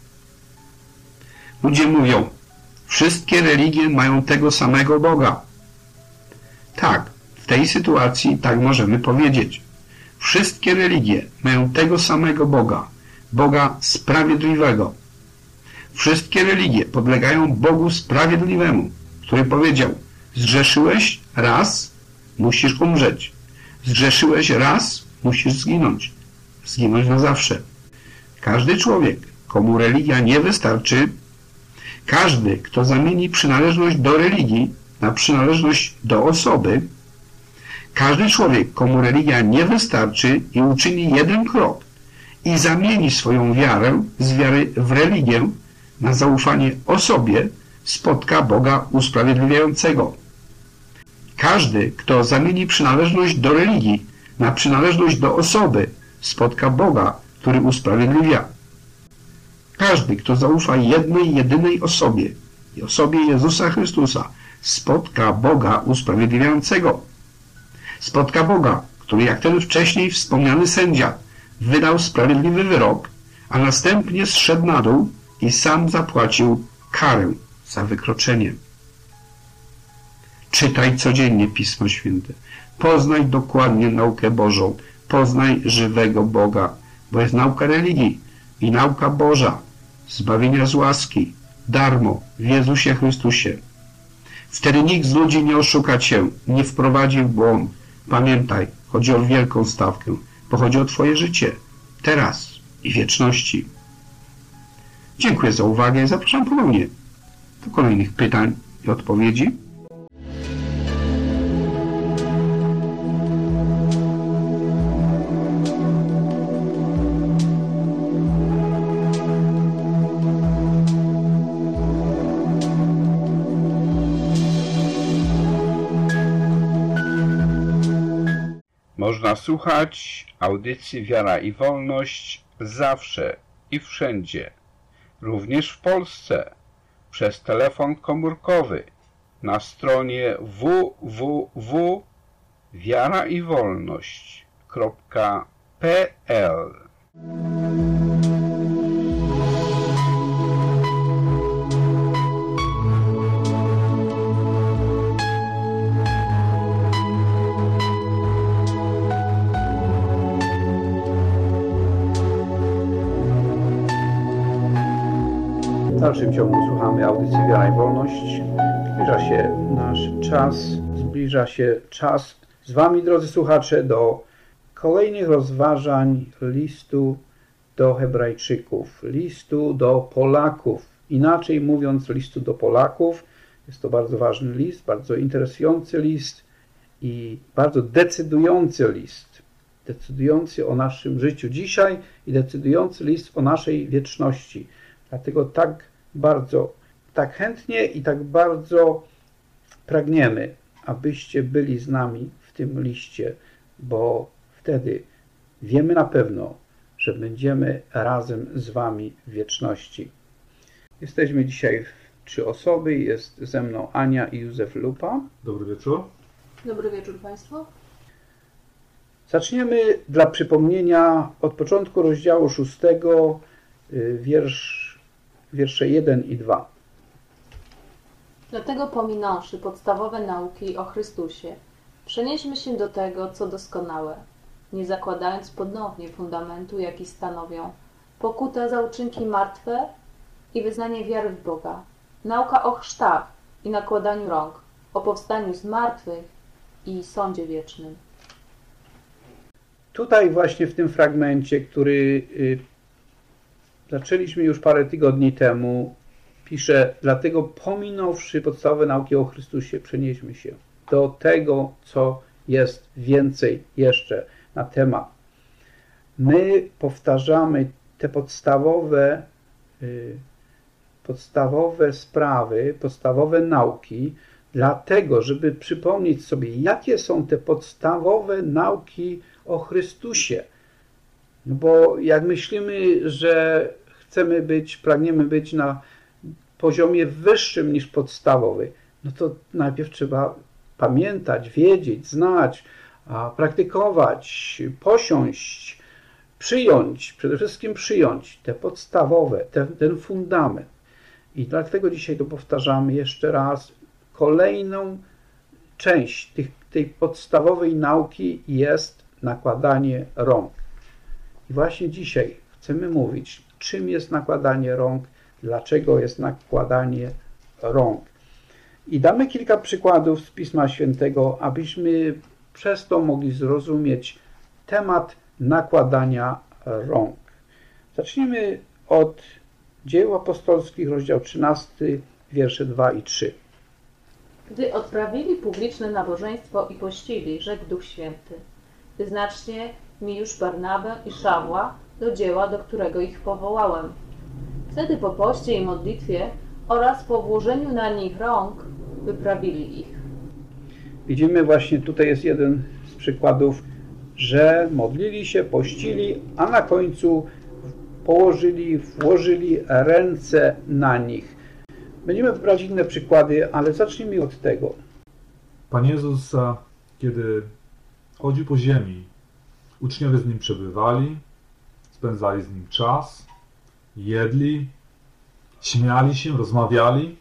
Ludzie mówią, wszystkie religie mają tego samego Boga. Tak, w tej sytuacji tak możemy powiedzieć. Wszystkie religie mają tego samego Boga, Boga sprawiedliwego. Wszystkie religie podlegają Bogu sprawiedliwemu, który powiedział, zgrzeszyłeś raz, musisz umrzeć. Zgrzeszyłeś raz, musisz zginąć. Zginąć na zawsze. Każdy człowiek, komu religia nie wystarczy, każdy, kto zamieni przynależność do religii na przynależność do osoby, każdy człowiek, komu religia nie wystarczy i uczyni jeden krok i zamieni swoją wiarę z wiary w religię na zaufanie osobie, spotka Boga usprawiedliwiającego. Każdy, kto zamieni przynależność do religii na przynależność do osoby, spotka Boga, który usprawiedliwia. Każdy, kto zaufa jednej, jedynej osobie i osobie Jezusa Chrystusa, spotka Boga usprawiedliwiającego. Spotka Boga, który jak ten wcześniej wspomniany sędzia wydał sprawiedliwy wyrok, a następnie zszedł na dół i sam zapłacił karę za wykroczenie. Czytaj codziennie Pismo Święte. Poznaj dokładnie naukę Bożą. Poznaj żywego Boga, bo jest nauka religii i nauka Boża, zbawienia z łaski, darmo, w Jezusie Chrystusie. Wtedy nikt z ludzi nie oszuka cię, nie wprowadzi w błąd. Pamiętaj, chodzi o wielką stawkę, bo chodzi o twoje życie, teraz i wieczności. Dziękuję za uwagę i zapraszam ponownie do kolejnych pytań i odpowiedzi. Można słuchać audycji Wiara i Wolność zawsze i wszędzie, również w Polsce, przez telefon komórkowy na stronie www.wiaraiwolność.pl. W dalszym ciągu słuchamy audycji Wiara i Wolność. Zbliża się nasz czas, zbliża się czas z Wami, drodzy słuchacze, do kolejnych rozważań listu do Hebrajczyków, listu do Polaków. Inaczej mówiąc, listu do Polaków. Jest to bardzo ważny list, bardzo interesujący list i bardzo decydujący list. Decydujący o naszym życiu dzisiaj i decydujący list o naszej wieczności. Dlatego tak chętnie i tak bardzo pragniemy, abyście byli z nami w tym liście, bo wtedy wiemy na pewno, że będziemy razem z Wami w wieczności. Jesteśmy dzisiaj 3 osoby. Jest ze mną Ania i Józef Lupa. Dobry wieczór. Dobry wieczór Państwu. Zaczniemy dla przypomnienia od początku rozdziału 6, wiersze 1 i 2. Dlatego pominąwszy podstawowe nauki o Chrystusie, przenieśmy się do tego, co doskonałe, nie zakładając ponownie fundamentu, jaki stanowią pokuta za uczynki martwe i wyznanie wiary w Boga, nauka o chrztach i nakładaniu rąk, o powstaniu z martwych i sądzie wiecznym. Tutaj właśnie w tym fragmencie, który zaczęliśmy już parę tygodni temu, pisze, dlatego pominąwszy podstawowe nauki o Chrystusie, przenieśmy się do tego, co jest więcej jeszcze na temat. My powtarzamy te podstawowe sprawy, podstawowe nauki, dlatego, żeby przypomnieć sobie, jakie są te podstawowe nauki o Chrystusie. No bo jak myślimy, że pragniemy być na poziomie wyższym niż podstawowy, no to najpierw trzeba pamiętać, wiedzieć, znać, praktykować, posiąść, przyjąć, przede wszystkim przyjąć te podstawowe, ten fundament. I dlatego dzisiaj to powtarzamy jeszcze raz. Kolejną część tej podstawowej nauki jest nakładanie rąk. I właśnie dzisiaj chcemy mówić, czym jest nakładanie rąk, dlaczego jest nakładanie rąk. I damy kilka przykładów z Pisma Świętego, abyśmy przez to mogli zrozumieć temat nakładania rąk. Zacznijmy od Dzieł Apostolskich, rozdział 13, wiersze 2 i 3. Gdy odprawili publiczne nabożeństwo i pościli, rzekł Duch Święty: wyznaczcie mi już Barnabę i Szawła do dzieła, do którego ich powołałem. Wtedy po poście i modlitwie oraz po włożeniu na nich rąk wyprawili ich. Widzimy właśnie, tutaj jest jeden z przykładów, że modlili się, pościli, a na końcu włożyli ręce na nich. Będziemy brać inne przykłady, ale zacznijmy od tego. Pan Jezus, kiedy chodził po ziemi, uczniowie z Nim przebywali, spędzali z Nim czas, jedli, śmiali się, rozmawiali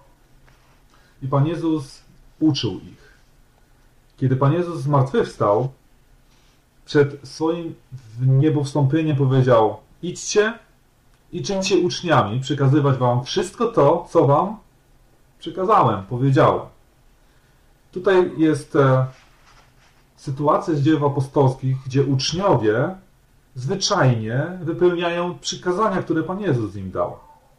i Pan Jezus uczył ich. Kiedy Pan Jezus zmartwychwstał, przed swoim niebowstąpieniem powiedział: idźcie i czyńcie uczniami, przekazywać wam wszystko to, co wam przekazałem, powiedziałem. Tutaj jest sytuacja z Dzieł Apostolskich, gdzie uczniowie zwyczajnie wypełniają przykazania, które Pan Jezus im dał.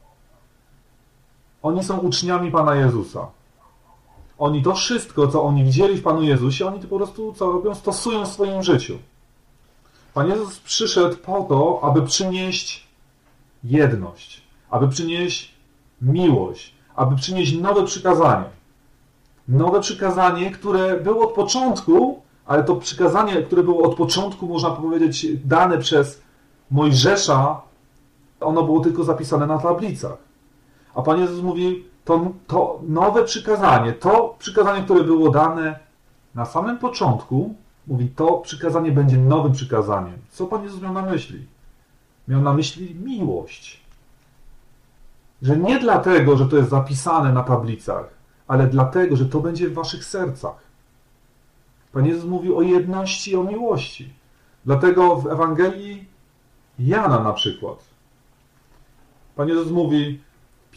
Oni są uczniami Pana Jezusa. Oni to wszystko, co oni widzieli w Panu Jezusie, oni to po prostu co robią, stosują w swoim życiu. Pan Jezus przyszedł po to, aby przynieść jedność, aby przynieść miłość, aby przynieść nowe przykazanie. Nowe przykazanie, które było od początku ale to przykazanie, które było od początku, można powiedzieć, dane przez Mojżesza, ono było tylko zapisane na tablicach. A Pan Jezus mówi, to nowe przykazanie, to przykazanie, które było dane na samym początku, mówi, to przykazanie będzie nowym przykazaniem. Co Pan Jezus miał na myśli? Miał na myśli miłość. Że nie dlatego, że to jest zapisane na tablicach, ale dlatego, że to będzie w waszych sercach. Pan Jezus mówił o jedności i o miłości. Dlatego w Ewangelii Jana na przykład Pan Jezus mówi w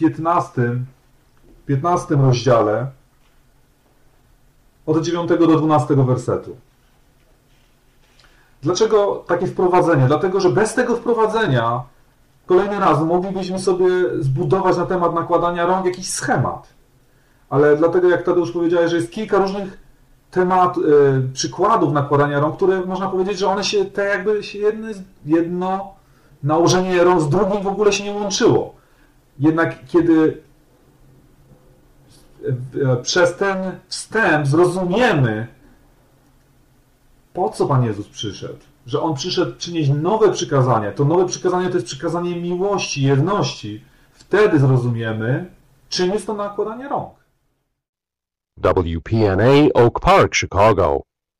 15 rozdziale od 9 do 12 wersetu. Dlaczego takie wprowadzenie? Dlatego, że bez tego wprowadzenia kolejny raz moglibyśmy sobie zbudować na temat nakładania rąk jakiś schemat. Ale dlatego, jak Tadeusz powiedziałeś, że jest kilka różnych przykładów nakładania rąk, które można powiedzieć, że one się tak jakby jedno nałożenie rąk z drugim w ogóle się nie łączyło. Jednak kiedy przez ten wstęp zrozumiemy, po co Pan Jezus przyszedł, że On przyszedł przynieść nowe przykazanie, to nowe przykazanie to jest przykazanie miłości, jedności, wtedy zrozumiemy, czym jest to nakładanie rąk. WPNA Oak Park, Chicago.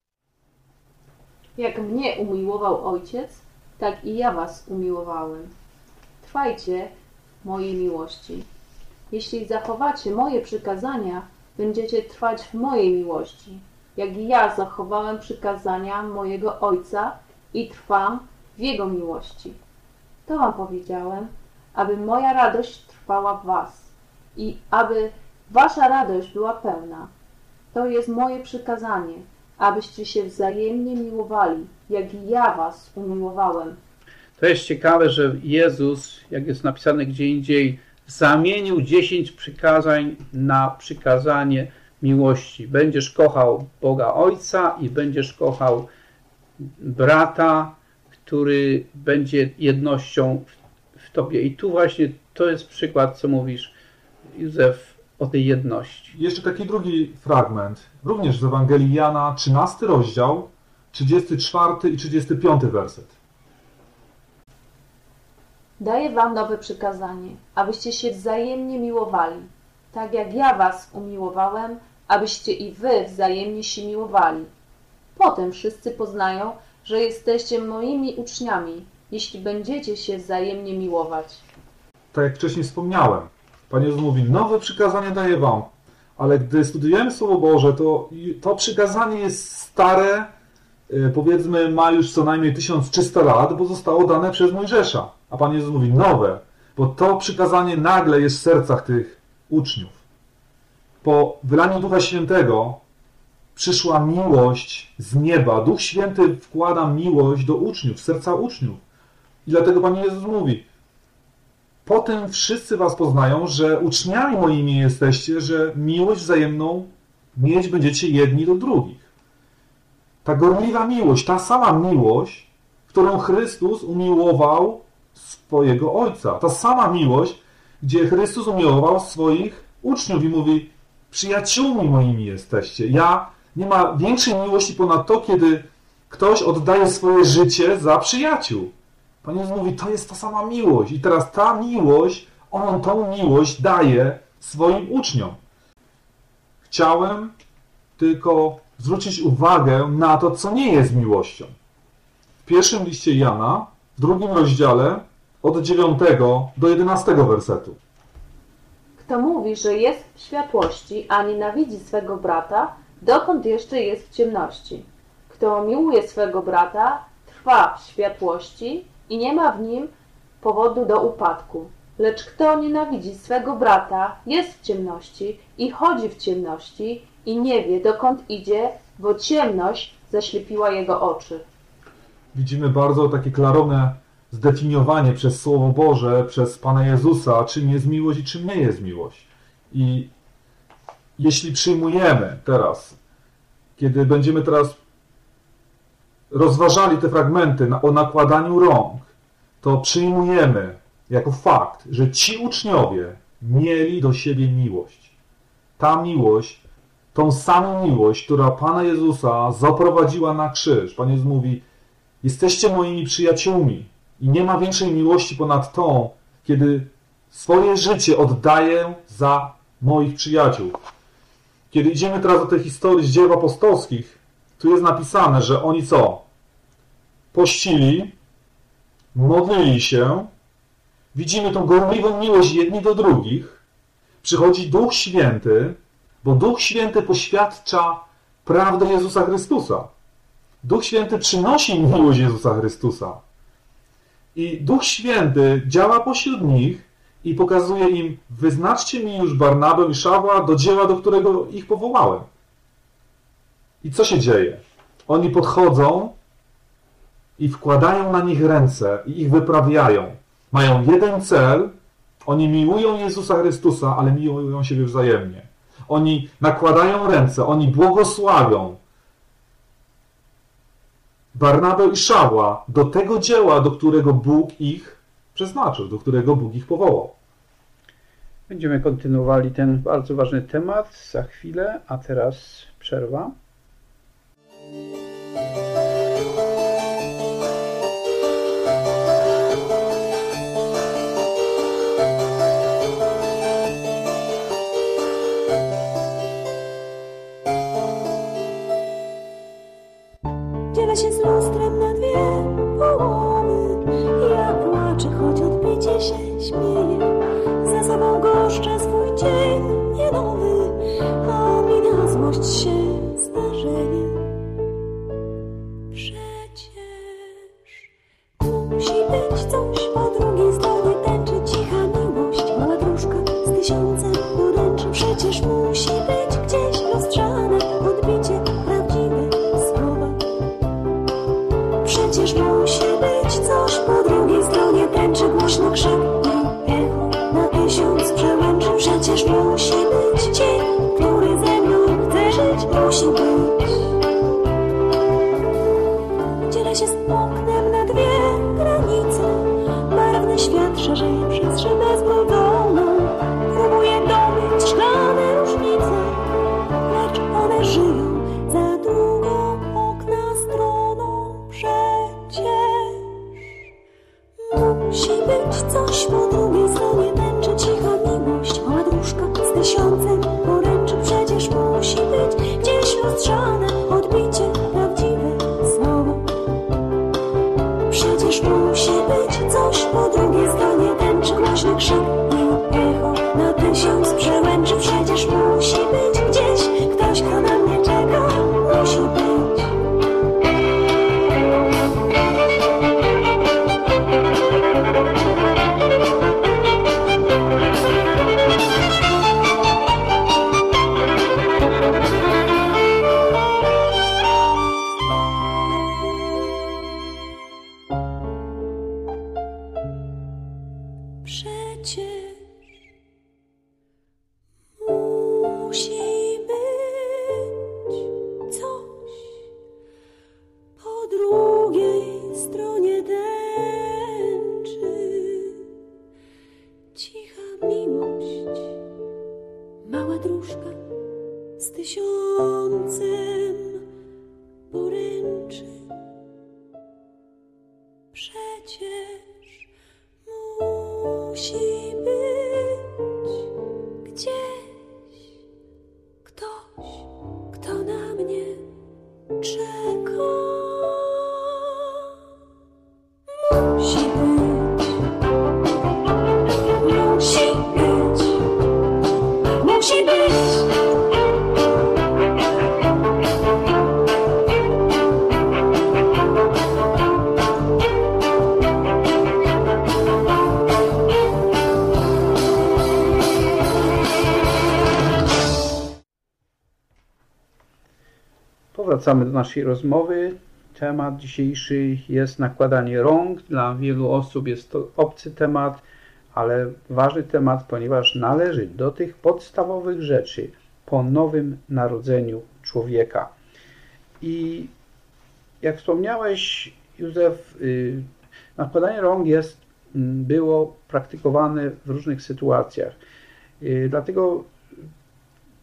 Jak mnie umiłował Ojciec, tak i ja was umiłowałem. Trwajcie w mojej miłości. Jeśli zachowacie moje przykazania, będziecie trwać w mojej miłości, jak i ja zachowałem przykazania mojego Ojca i trwam w Jego miłości. To wam powiedziałem, aby moja radość trwała w was i aby wasza radość była pełna. To jest moje przykazanie, abyście się wzajemnie miłowali, jak i ja was umiłowałem. To jest ciekawe, że Jezus, jak jest napisane gdzie indziej, zamienił 10 przykazań na przykazanie miłości. Będziesz kochał Boga Ojca i będziesz kochał brata, który będzie jednością w tobie. I tu właśnie to jest przykład, co mówisz, Józef, o tej jedności. Jeszcze taki drugi fragment, również z Ewangelii Jana, 13 rozdział, 34 i 35 werset. Daję wam nowe przykazanie, abyście się wzajemnie miłowali, tak jak ja was umiłowałem, abyście i wy wzajemnie się miłowali. Potem wszyscy poznają, że jesteście moimi uczniami, jeśli będziecie się wzajemnie miłować. Tak jak wcześniej wspomniałem, Pan Jezus mówi, nowe przykazanie daję wam, ale gdy studujemy Słowo Boże, to przykazanie jest stare, powiedzmy ma już co najmniej 1300 lat, bo zostało dane przez Mojżesza. A Pan Jezus mówi nowe, bo to przykazanie nagle jest w sercach tych uczniów. Po wylaniu Ducha Świętego przyszła miłość z nieba. Duch Święty wkłada miłość do uczniów, w serca uczniów. I dlatego Pan Jezus mówi, potem wszyscy was poznają, że uczniami moimi jesteście, że miłość wzajemną mieć będziecie jedni do drugich. Ta gorliwa miłość, ta sama miłość, którą Chrystus umiłował swojego Ojca. Ta sama miłość, gdzie Chrystus umiłował swoich uczniów i mówi, przyjaciółmi moimi jesteście. Nie ma większej miłości ponad to, kiedy ktoś oddaje swoje życie za przyjaciół. Pan Jezus mówi, to jest ta sama miłość. I teraz ta miłość, On tą miłość daje swoim uczniom. Chciałem tylko zwrócić uwagę na to, co nie jest miłością. W pierwszym liście Jana, w 2 rozdziale, od 9 do 11 wersetu. Kto mówi, że jest w światłości, a nienawidzi swego brata, dokąd jeszcze jest w ciemności? Kto miłuje swego brata, trwa w światłości i nie ma w nim powodu do upadku. Lecz kto nienawidzi swego brata, jest w ciemności i chodzi w ciemności i nie wie, dokąd idzie, bo ciemność zaślepiła jego oczy. Widzimy bardzo takie klarowne zdefiniowanie przez Słowo Boże, przez Pana Jezusa, czym jest miłość i czym nie jest miłość. I jeśli przyjmujemy teraz, kiedy będziemy teraz rozważali te fragmenty o nakładaniu rąk, to przyjmujemy jako fakt, że ci uczniowie mieli do siebie miłość. Ta miłość tą samą miłość, która Pana Jezusa zaprowadziła na krzyż. Pan Jezus mówi, jesteście moimi przyjaciółmi i nie ma większej miłości ponad tą, kiedy swoje życie oddaję za moich przyjaciół. Kiedy idziemy teraz do tej historii z dzieł apostolskich, tu jest napisane, że oni co? Pościli, modlili się, widzimy tą gorliwą miłość jedni do drugich, przychodzi Duch Święty, bo Duch Święty poświadcza prawdę Jezusa Chrystusa. Duch Święty przynosi miłość Jezusa Chrystusa. I Duch Święty działa pośród nich i pokazuje im, wyznaczcie mi już Barnabę i Szawła do dzieła, do którego ich powołałem. I co się dzieje? Oni podchodzą i wkładają na nich ręce i ich wyprawiają. Mają jeden cel, oni miłują Jezusa Chrystusa, ale miłują siebie wzajemnie. Oni nakładają ręce, oni błogosławią Barnabę i Szawła do tego dzieła, do którego Bóg ich przeznaczył, do którego Bóg ich powołał. Będziemy kontynuowali ten bardzo ważny temat za chwilę, a teraz przerwa. Dzielę się z lustrem na dwie połowy. Ja płaczę, choć odbicie się śmieje. Za sobą goszczę swój dzień nie nowy, a on mi na złość się starzeje. Przecież musi być coś po drugiej stronie tęczy, cicha miłość, mała dróżka z tysiącem poręczy. Przecież musi być gdzieś lustrzane odbicie, prawdziwe słowa. Przecież musi być coś po drugiej stronie tęczy, głośny krzyk i echo na tysiąc przełęczy. Przecież musi być dzień, który ze mną chce żyć, musi być. Dzielę się z oknem na dwie granice, barwny świat szarzeje przez szybę zbrudzoną. Próbuję dobyć szklane różnice, lecz one żyją za drugą okna stroną. Przecież musi być coś po drugiej stronie tęczy, cicha miłość, mała dróżka z tysiącem poręczy. Przecież musi być gdzieś lustrzane odbicie, prawdziwe słowo. Przecież musi być coś po drugiej stronie tęczy, głośny krzyk i echo na tysiąc przełęczy. Przecież musi być gdzieś ktoś, kto na mnie czeka, musi być. Wracamy do naszej rozmowy. Temat dzisiejszy jest nakładanie rąk. Dla wielu osób jest to obcy temat, ale ważny temat, ponieważ należy do tych podstawowych rzeczy po nowym narodzeniu człowieka. I jak wspomniałeś, Józef, nakładanie rąk było praktykowane w różnych sytuacjach. Dlatego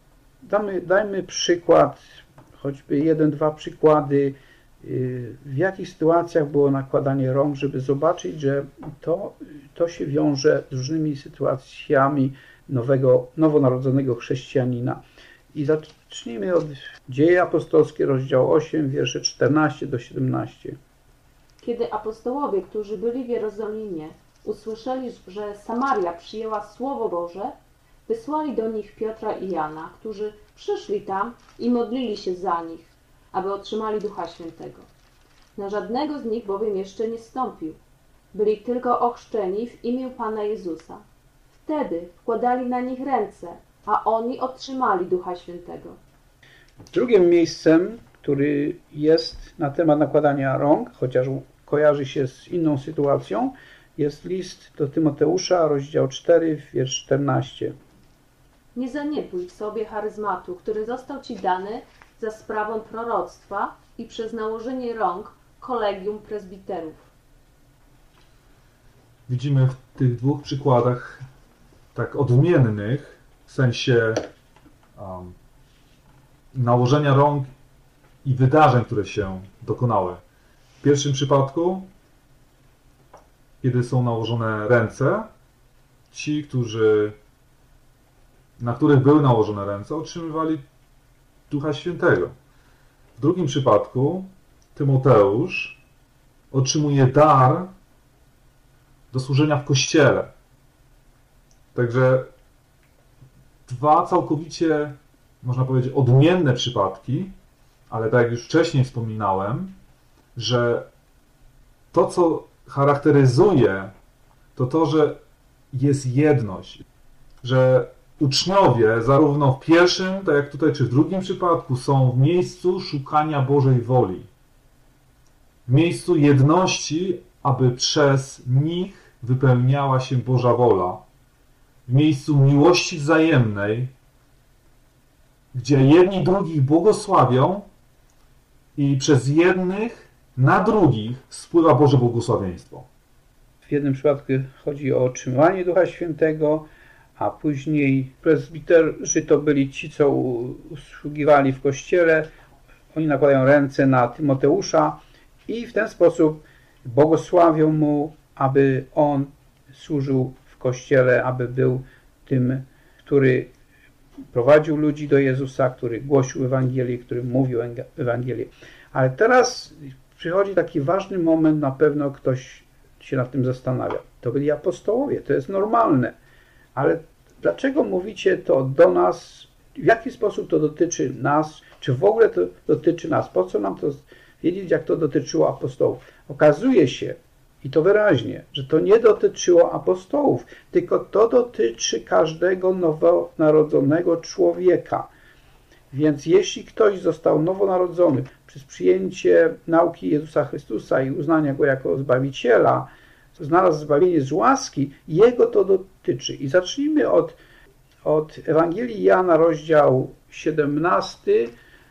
Dajmy przykład, choćby 1-2 przykłady, w jakich sytuacjach było nakładanie rąk, żeby zobaczyć, że to się wiąże z różnymi sytuacjami nowonarodzonego chrześcijanina. I zacznijmy od Dzieje Apostolskie, rozdział 8, wiersze 14-17. Kiedy apostołowie, którzy byli w Jerozolimie, usłyszeli, że Samaria przyjęła Słowo Boże, wysłali do nich Piotra i Jana, którzy przyszli tam i modlili się za nich, aby otrzymali Ducha Świętego. Na żadnego z nich bowiem jeszcze nie stąpił. Byli tylko ochrzczeni w imię Pana Jezusa. Wtedy wkładali na nich ręce, a oni otrzymali Ducha Świętego. Drugim miejscem, który jest na temat nakładania rąk, chociaż kojarzy się z inną sytuacją, jest list do Tymoteusza, rozdział 4, wiersz 14. Nie zaniedbuj w sobie charyzmatu, który został ci dany za sprawą proroctwa i przez nałożenie rąk kolegium prezbiterów. Widzimy w tych dwóch przykładach tak odmiennych, w sensie nałożenia rąk i wydarzeń, które się dokonały. W pierwszym przypadku, kiedy są nałożone ręce, ci, na których były nałożone ręce, otrzymywali Ducha Świętego. W drugim przypadku Tymoteusz otrzymuje dar do służenia w Kościele. Także dwa całkowicie, można powiedzieć, odmienne przypadki, ale tak jak już wcześniej wspominałem, że to, co charakteryzuje, to, że jest jedność, że uczniowie zarówno w pierwszym, tak jak tutaj, czy w drugim przypadku są w miejscu szukania Bożej woli. W miejscu jedności, aby przez nich wypełniała się Boża wola. W miejscu miłości wzajemnej, gdzie jedni drugich błogosławią i przez jednych na drugich spływa Boże błogosławieństwo. W jednym przypadku chodzi o otrzymywanie Ducha Świętego, a później prezbiterzy to byli ci, co usługiwali w Kościele. Oni nakładają ręce na Tymoteusza i w ten sposób błogosławią mu, aby on służył w Kościele, aby był tym, który prowadził ludzi do Jezusa, który głosił Ewangelię, który mówił Ewangelię. Ale teraz przychodzi taki ważny moment, na pewno ktoś się nad tym zastanawia. To byli apostołowie, to jest normalne. Ale dlaczego mówicie to do nas? W jaki sposób to dotyczy nas? Czy w ogóle to dotyczy nas? Po co nam to wiedzieć, jak to dotyczyło apostołów? Okazuje się, i to wyraźnie, że to nie dotyczyło apostołów, tylko to dotyczy każdego nowonarodzonego człowieka. Więc jeśli ktoś został nowonarodzony przez przyjęcie nauki Jezusa Chrystusa i uznania Go jako Zbawiciela, znalazł zbawienie z łaski, jego to dotyczy. I zacznijmy od Ewangelii Jana, rozdział 17,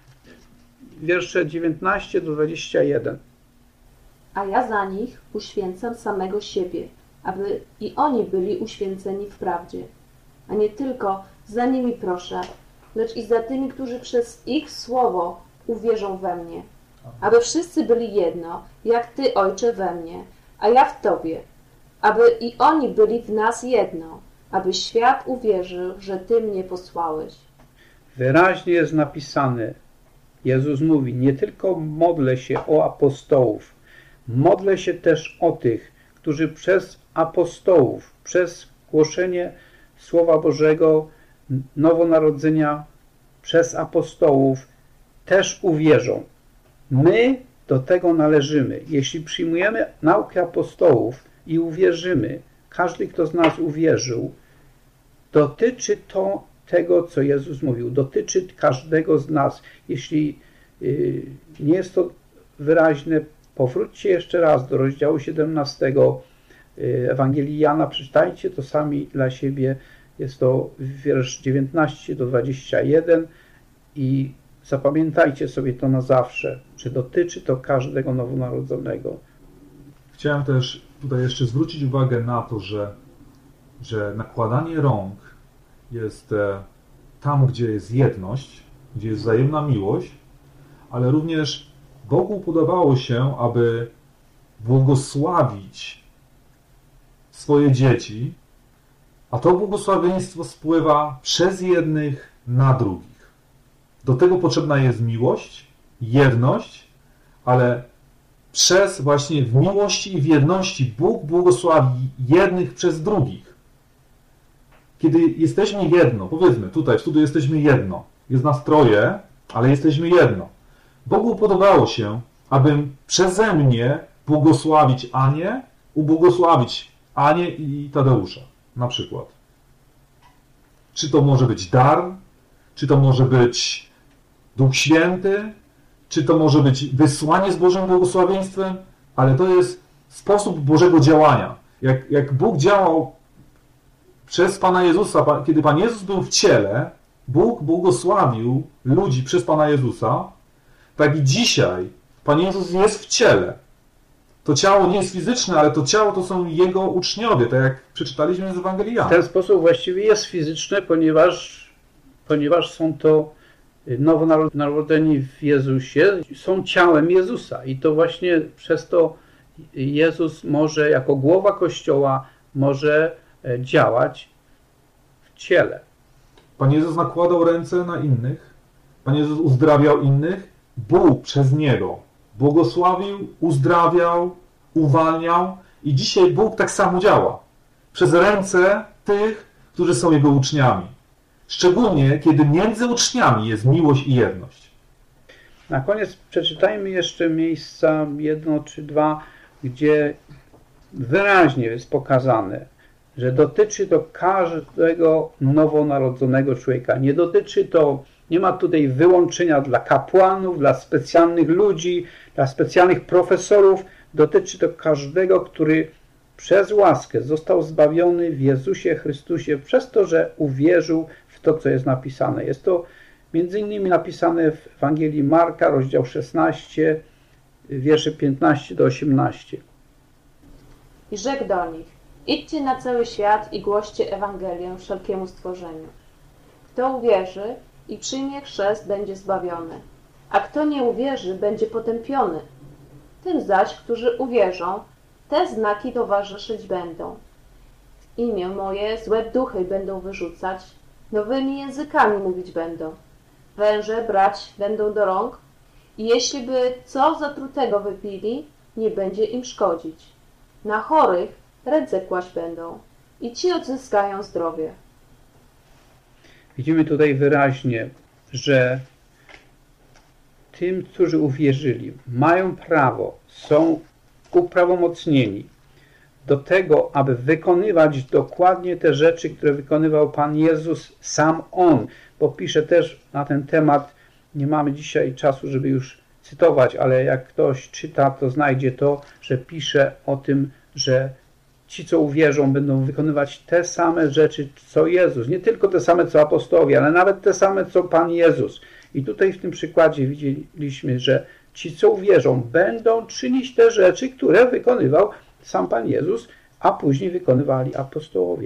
wiersze 19-21. A ja za nich uświęcam samego siebie, aby i oni byli uświęceni w prawdzie. A nie tylko za nimi proszę, lecz i za tymi, którzy przez ich słowo uwierzą we mnie. Aby wszyscy byli jedno, jak Ty, Ojcze, we mnie, a ja w Tobie. Aby i oni byli w nas jedno, aby świat uwierzył, że Ty mnie posłałeś. Wyraźnie jest napisane, Jezus mówi, nie tylko modlę się o apostołów, modlę się też o tych, którzy przez apostołów, przez głoszenie Słowa Bożego, nowonarodzenia przez apostołów też uwierzą. My do tego należymy. Jeśli przyjmujemy naukę apostołów i uwierzymy, każdy, kto z nas uwierzył, dotyczy to tego, co Jezus mówił. Dotyczy każdego z nas. Jeśli nie jest to wyraźne, powróćcie jeszcze raz do rozdziału 17 Ewangelii Jana, przeczytajcie to sami dla siebie. Jest to wiersz 19-21 i zapamiętajcie sobie to na zawsze, że dotyczy to każdego nowonarodzonego. Chciałem też tutaj jeszcze zwrócić uwagę na to, że nakładanie rąk jest tam, gdzie jest jedność, gdzie jest wzajemna miłość, ale również Bogu podobało się, aby błogosławić swoje dzieci, a to błogosławieństwo spływa przez jednych na drugich. Do tego potrzebna jest miłość, jedność, ale przez właśnie w miłości i w jedności Bóg błogosławi jednych przez drugich. Kiedy jesteśmy jedno, powiedzmy tutaj w studiu jesteśmy jedno, jest nas troje, ale jesteśmy jedno. Bogu podobało się, abym przeze mnie błogosławić Anię, ubłogosławić Anię i Tadeusza, na przykład. Czy to może być dar, czy to może być Duch Święty, czy to może być wysłanie z Bożym błogosławieństwem, ale to jest sposób Bożego działania. Jak Bóg działał przez Pana Jezusa, kiedy Pan Jezus był w ciele, Bóg błogosławił ludzi przez Pana Jezusa, tak i dzisiaj Pan Jezus jest w ciele. To ciało nie jest fizyczne, ale to ciało to są Jego uczniowie, tak jak przeczytaliśmy z Ewangelii Jana. W ten sposób właściwie jest fizyczne, ponieważ są to nowonarodzeni w Jezusie, są ciałem Jezusa i to właśnie przez to Jezus może jako głowa Kościoła może działać w ciele. Pan Jezus nakładał ręce na innych, Pan Jezus uzdrawiał innych, Bóg przez Niego błogosławił, uzdrawiał, uwalniał i dzisiaj Bóg tak samo działa. Przez ręce tych, którzy są Jego uczniami. Szczególnie, kiedy między uczniami jest miłość i jedność. Na koniec przeczytajmy jeszcze miejsca 1 czy 2, gdzie wyraźnie jest pokazane, że dotyczy to każdego nowonarodzonego człowieka. Nie ma tutaj wyłączenia dla kapłanów, dla specjalnych ludzi, dla specjalnych profesorów. Dotyczy to każdego, który przez łaskę został zbawiony w Jezusie Chrystusie przez to, że uwierzył w to, co jest napisane. Jest to między innymi napisane w Ewangelii Marka, rozdział 16, wiersze 15 do 18. I rzekł do nich: idźcie na cały świat i głoście Ewangelię wszelkiemu stworzeniu. Kto uwierzy i przyjmie chrzest, będzie zbawiony, a kto nie uwierzy, będzie potępiony. Tym zaś, którzy uwierzą, te znaki towarzyszyć będą. W imię moje złe duchy będą wyrzucać, nowymi językami mówić będą. Węże brać będą do rąk i jeśli by co zatrutego wypili, nie będzie im szkodzić. Na chorych ręce kłaść będą i ci odzyskają zdrowie. Widzimy tutaj wyraźnie, że tym, którzy uwierzyli, mają prawo, są uprawomocnieni do tego, aby wykonywać dokładnie te rzeczy, które wykonywał Pan Jezus, sam On, bo pisze też na ten temat, nie mamy dzisiaj czasu, żeby już cytować, ale jak ktoś czyta, to znajdzie to, że pisze o tym, że ci, co uwierzą, będą wykonywać te same rzeczy, co Jezus. Nie tylko te same, co apostołowie, ale nawet te same, co Pan Jezus. I tutaj w tym przykładzie widzieliśmy, że ci, co uwierzą, będą czynić te rzeczy, które wykonywał sam Pan Jezus, a później wykonywali apostołowie.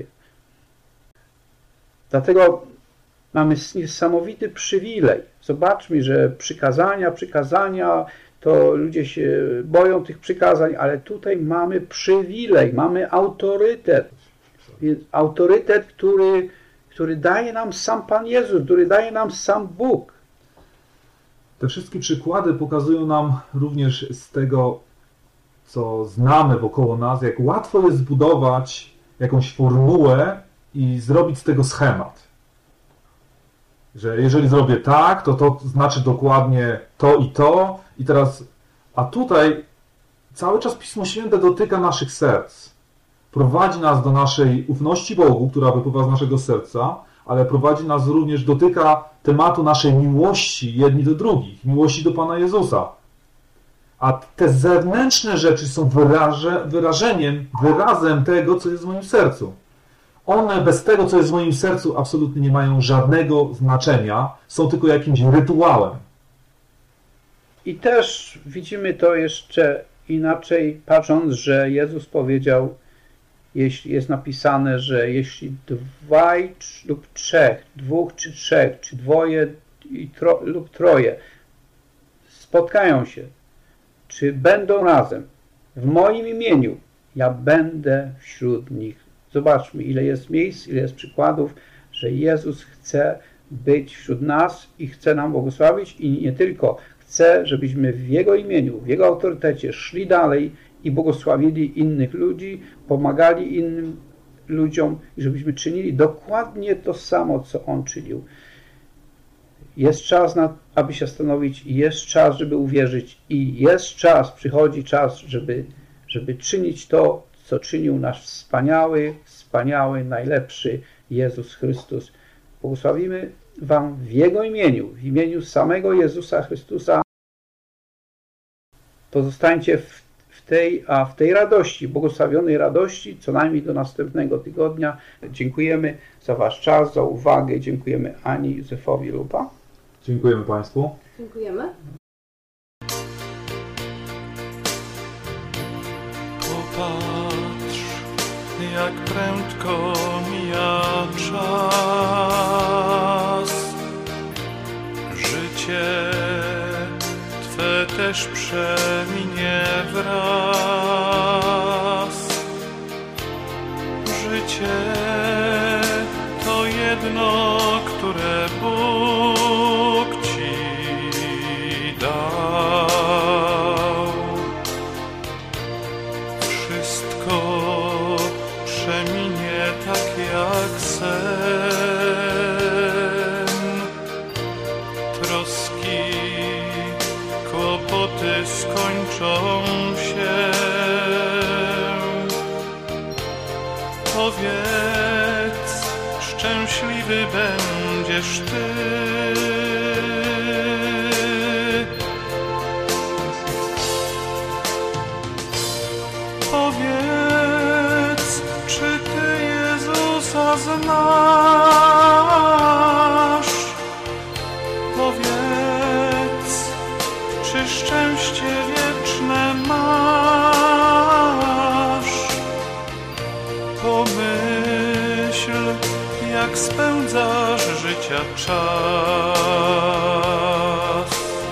Dlatego mamy niesamowity przywilej. Zobaczmy, że przykazania, to ludzie się boją tych przykazań, ale tutaj mamy przywilej, mamy autorytet. Autorytet, który daje nam sam Pan Jezus, który daje nam sam Bóg. Te wszystkie przykłady pokazują nam również z tego, co znamy wokoło nas, jak łatwo jest zbudować jakąś formułę i zrobić z tego schemat. Że jeżeli zrobię tak, to znaczy dokładnie to i teraz, a tutaj cały czas Pismo Święte dotyka naszych serc. Prowadzi nas do naszej ufności Bogu, która wypływa z naszego serca, ale prowadzi nas również, dotyka tematu naszej miłości jedni do drugich, miłości do Pana Jezusa. A te zewnętrzne rzeczy są wyrazem tego, co jest w moim sercu. One bez tego, co jest w moim sercu, absolutnie nie mają żadnego znaczenia, są tylko jakimś rytuałem. I też widzimy to jeszcze inaczej, patrząc, że Jezus powiedział: jeśli jest napisane, że jeśli dwóch czy trzech, czy dwoje lub troje spotkają się, czy będą razem w moim imieniu, ja będę wśród nich. Zobaczmy, ile jest miejsc, ile jest przykładów, że Jezus chce być wśród nas i chce nam błogosławić i nie tylko chce, żebyśmy w Jego imieniu, w Jego autorytecie szli dalej i błogosławili innych ludzi, pomagali innym ludziom i żebyśmy czynili dokładnie to samo, co On czynił. Jest czas, aby się zastanowić i jest czas, żeby uwierzyć i jest czas, przychodzi czas, żeby czynić to, co czynił nasz wspaniały, najlepszy Jezus Chrystus. Błogosławimy Wam w Jego imieniu, w imieniu samego Jezusa Chrystusa. Pozostańcie w tej radości, błogosławionej radości, co najmniej do następnego tygodnia. Dziękujemy za Wasz czas, za uwagę. Dziękujemy Ani, Józefowi, Lupa. Dziękujemy Państwu. Dziękujemy. Popatrz, jak prędko mija czas. Życie Twe też przeminie wraz. Życie to jedno, które Bóg Ci dał. Wszystko przeminie tak jak sen. Troski, kłopoty skończą się. Powiedz, szczęśliwy będziesz Ty. Powiedz, czy Ty Jezusa znasz? Powiedz, czy szczęście wieczne masz? Pomyśl, jak spędzasz życia czas.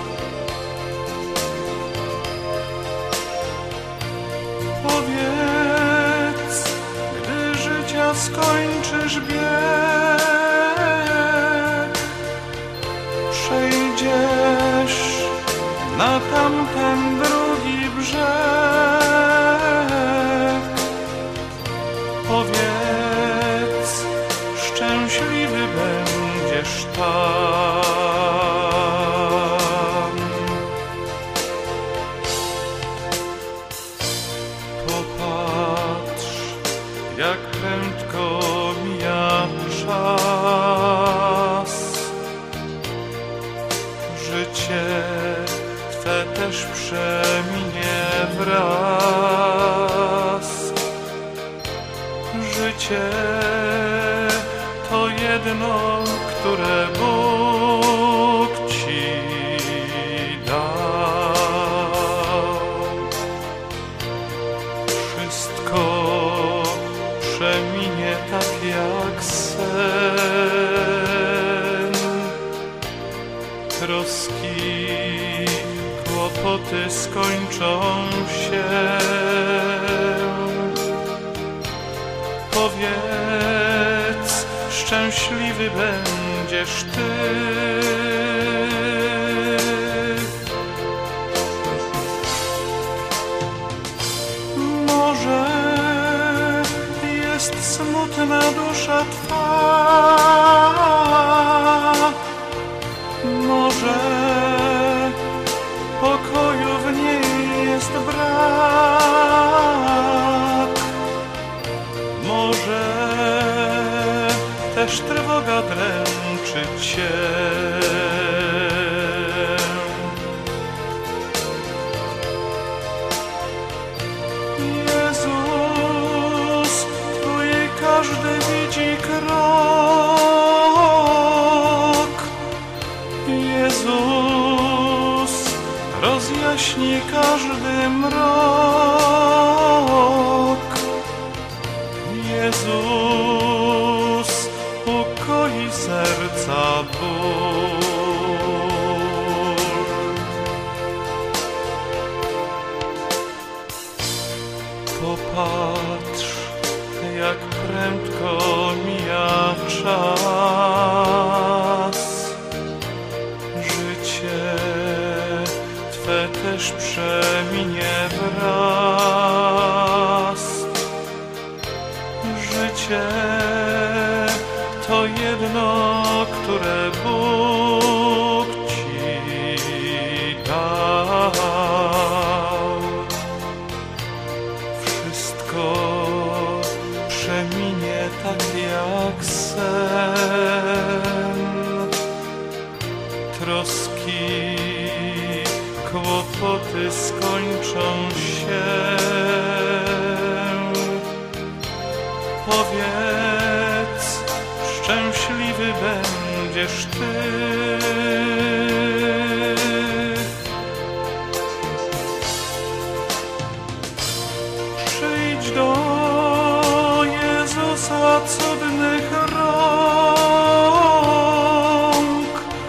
Powiedz, gdy życia skończysz bieg, przejdziesz na tamten drugi brzeg. Powiedz, szczęśliwy będziesz tam. Popatrz, jak prędko mija czas. Życie Twe też przeminie wraz. Życie to jedno, które Bóg Ci dał. Wszystko przeminie tak jak sen. Troski, kłopoty skończą się. Powiedz, szczęśliwy będziesz Ty. Może jest smutna dusza Twa, może pokoju w niej jest brak, może też trwoga dręczy Cię. Jezus Twój każdy widzi krok. Jezus rozjaśni każdy mrok. Popatrz, jak prędko mija czas. Życie Twe też przeminie wraz. Życie to jedno, które Bóg Ci dał. Wszystko przeminie tak jak sen. Troski, kłopoty skończą się. Powiedz, szczęśliwy będziesz Ty. Przyjdź do Jezusa cudnych rąk.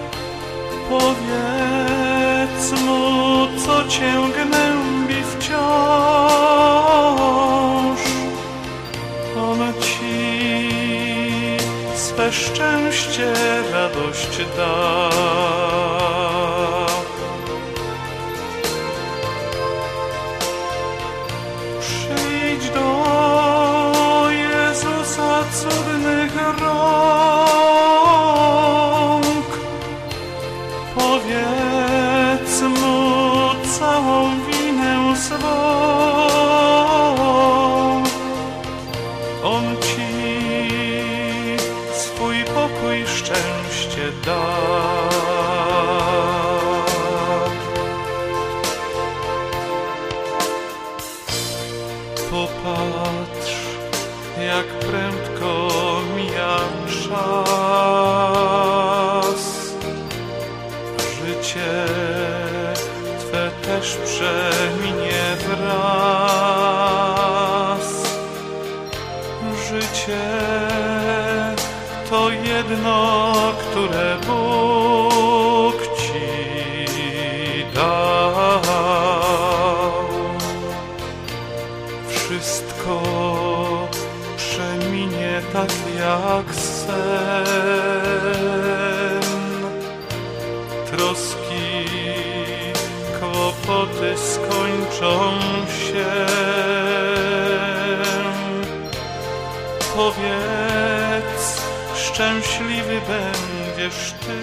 Powiedz Mu, co Cię gnębi wciąż. On Ci swe szczęście, radość da. Przyjdź do Jezusa cudnych rąk. Powiedz Mu całą winę swą. On Ci swój pokój, szczęście da. Popatrz, jak prędko mija czas. Życie Twe też przeminie wraz. Życie to jedno, które Bóg Ci dał. Wszystko przeminie tak jak sen. Troski, kłopoty skończą się. Powiedz, szczęśliwy będziesz Ty.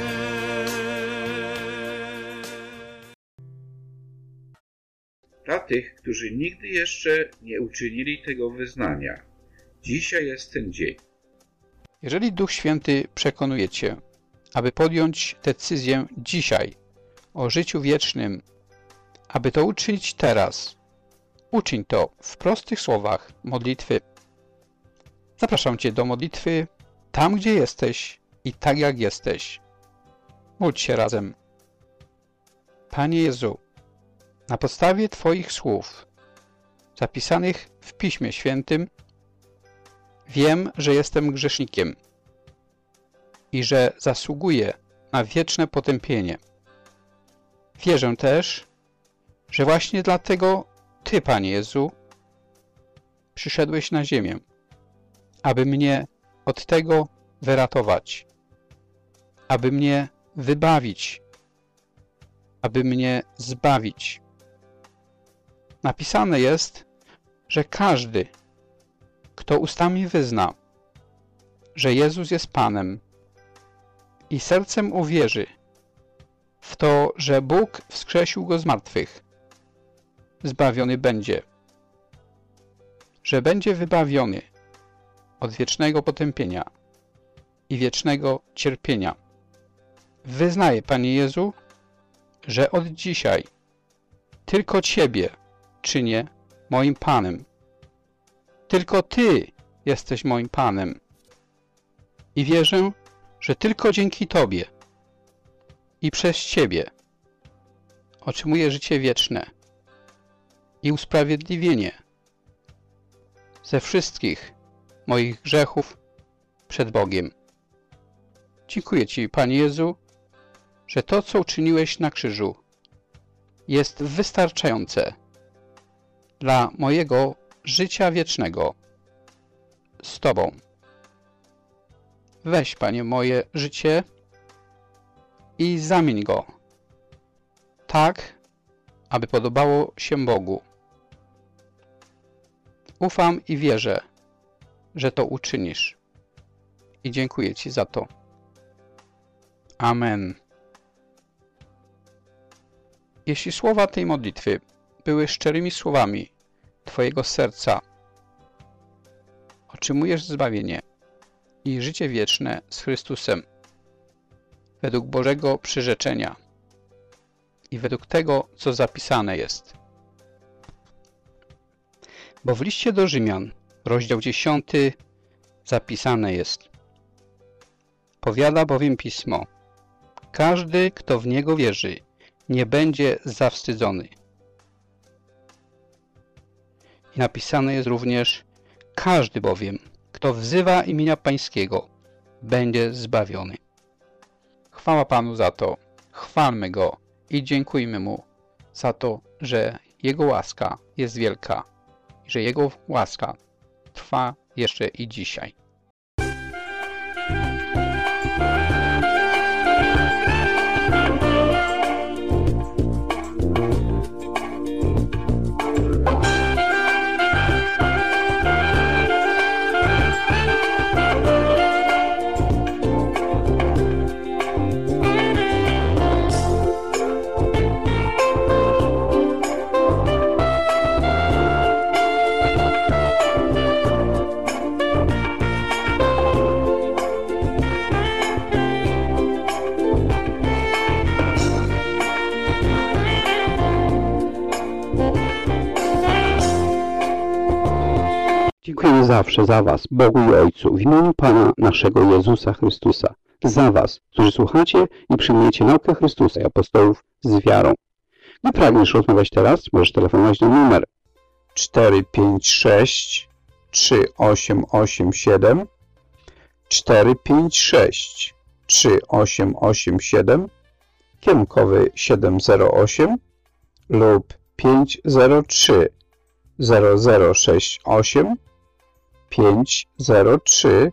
Dla tych, którzy nigdy jeszcze nie uczynili tego wyznania, dzisiaj jest ten dzień. Jeżeli Duch Święty przekonuje Cię, aby podjąć decyzję dzisiaj o życiu wiecznym, aby to uczynić teraz, uczyń to w prostych słowach modlitwy. Zapraszam Cię do modlitwy tam, gdzie jesteś i tak jak jesteś. Módl się razem. Panie Jezu, na podstawie Twoich słów zapisanych w Piśmie Świętym wiem, że jestem grzesznikiem i że zasługuję na wieczne potępienie. Wierzę też, że właśnie dlatego Ty, Panie Jezu, przyszedłeś na ziemię, aby mnie od tego wyratować, aby mnie wybawić, aby mnie zbawić. Napisane jest, że każdy, kto ustami wyzna, że Jezus jest Panem i sercem uwierzy w to, że Bóg wskrzesił Go z martwych, zbawiony będzie, że będzie wybawiony od wiecznego potępienia i wiecznego cierpienia. Wyznaję, Panie Jezu, że od dzisiaj tylko Ciebie czynię moim Panem. Tylko Ty jesteś moim Panem. I wierzę, że tylko dzięki Tobie i przez Ciebie otrzymuję życie wieczne i usprawiedliwienie ze wszystkich moich grzechów przed Bogiem. Dziękuję Ci, Panie Jezu, że to, co uczyniłeś na krzyżu, jest wystarczające dla mojego życia wiecznego z Tobą. Weź, Panie, moje życie i zamień go tak, aby podobało się Bogu. Ufam i wierzę, że to uczynisz i dziękuję Ci za to. Amen. Jeśli słowa tej modlitwy były szczerymi słowami Twojego serca, otrzymujesz zbawienie i życie wieczne z Chrystusem według Bożego przyrzeczenia i według tego, co zapisane jest. Bo w liście do Rzymian, rozdział 10, zapisane jest: powiada bowiem Pismo, każdy, kto w Niego wierzy, nie będzie zawstydzony. I napisane jest również: każdy bowiem, kto wzywa imienia Pańskiego, będzie zbawiony. Chwała Panu za to, chwalmy Go i dziękujmy Mu za to, że Jego łaska jest wielka i że Jego łaska trwa jeszcze i dzisiaj. Dziękujemy zawsze za Was, Bogu i Ojcu, w imieniu Pana naszego Jezusa Chrystusa, za Was, którzy słuchacie i przyjmujecie naukę Chrystusa i apostołów z wiarą. Gdy pragniesz rozmawiać teraz, możesz telefonować na numer 456 3887 456 3887, kierunkowy 708 lub 503 0068 503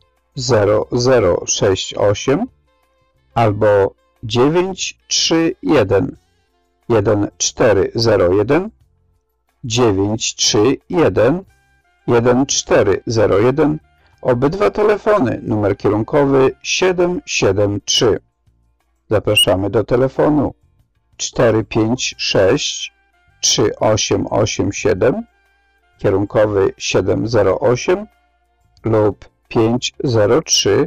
0068 albo 931 1401 931 1401. Obydwa telefony, numer kierunkowy 773. Zapraszamy do telefonu 456 3887, kierunkowy 708 lub 503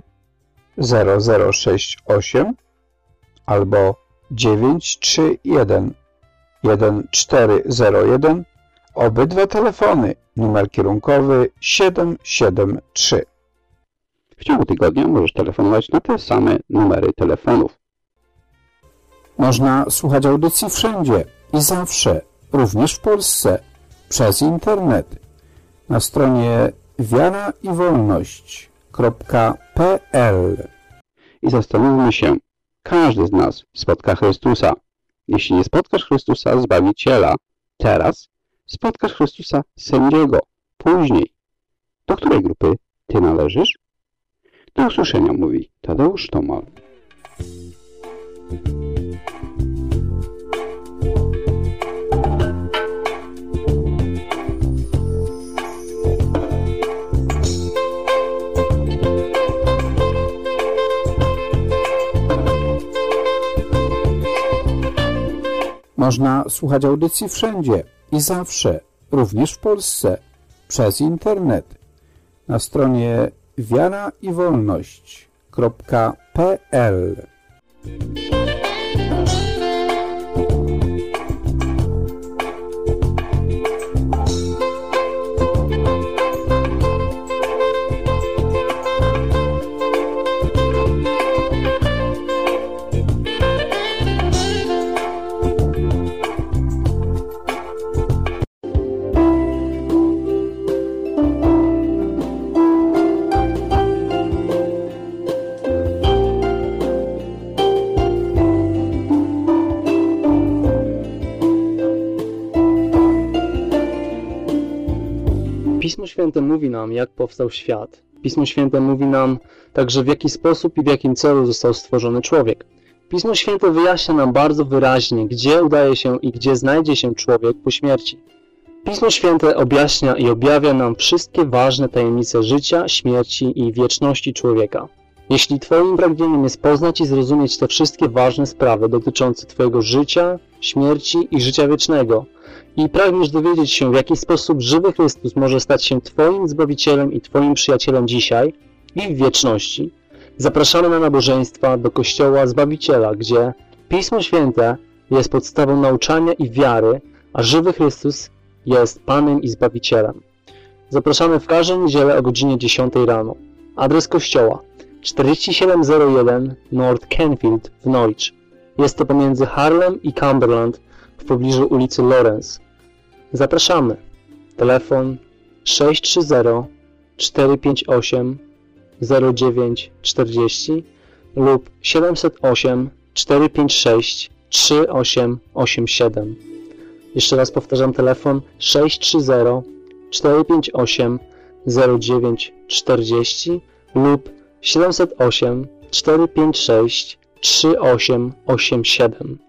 0068 albo 931 1401. Obydwa telefony, numer kierunkowy 773. W ciągu tygodnia możesz telefonować na te same numery telefonów. Można słuchać audycji wszędzie i zawsze, również w Polsce, przez internet. Na stronie wiaraiwolność.pl. I zastanówmy się, każdy z nas spotka Chrystusa. Jeśli nie spotkasz Chrystusa, Zbawiciela, teraz spotkasz Chrystusa, sędziego, później. Do której grupy Ty należysz? Do usłyszenia, mówi Tadeusz Tomal. Można słuchać audycji wszędzie i zawsze, również w Polsce, przez internet. Na stronie wiaraiwolność.pl. Pismo Święte mówi nam, jak powstał świat. Pismo Święte mówi nam także, w jaki sposób i w jakim celu został stworzony człowiek. Pismo Święte wyjaśnia nam bardzo wyraźnie, gdzie udaje się i gdzie znajdzie się człowiek po śmierci. Pismo Święte objaśnia i objawia nam wszystkie ważne tajemnice życia, śmierci i wieczności człowieka. Jeśli Twoim pragnieniem jest poznać i zrozumieć te wszystkie ważne sprawy dotyczące Twojego życia, śmierci i życia wiecznego i pragniesz dowiedzieć się, w jaki sposób żywy Chrystus może stać się Twoim Zbawicielem i Twoim przyjacielem dzisiaj i w wieczności, zapraszamy na nabożeństwa do Kościoła Zbawiciela, gdzie Pismo Święte jest podstawą nauczania i wiary, a żywy Chrystus jest Panem i Zbawicielem. Zapraszamy w każdą niedzielę o godzinie 10 rano. Adres kościoła 4701 North Canfield w Norwich. Jest to pomiędzy Harlem i Cumberland w pobliżu ulicy Lawrence. Zapraszamy. Telefon 630 458 0940 lub 708 456 3887. Jeszcze raz powtarzam, telefon 630 458 0940 lub 708 456 3887.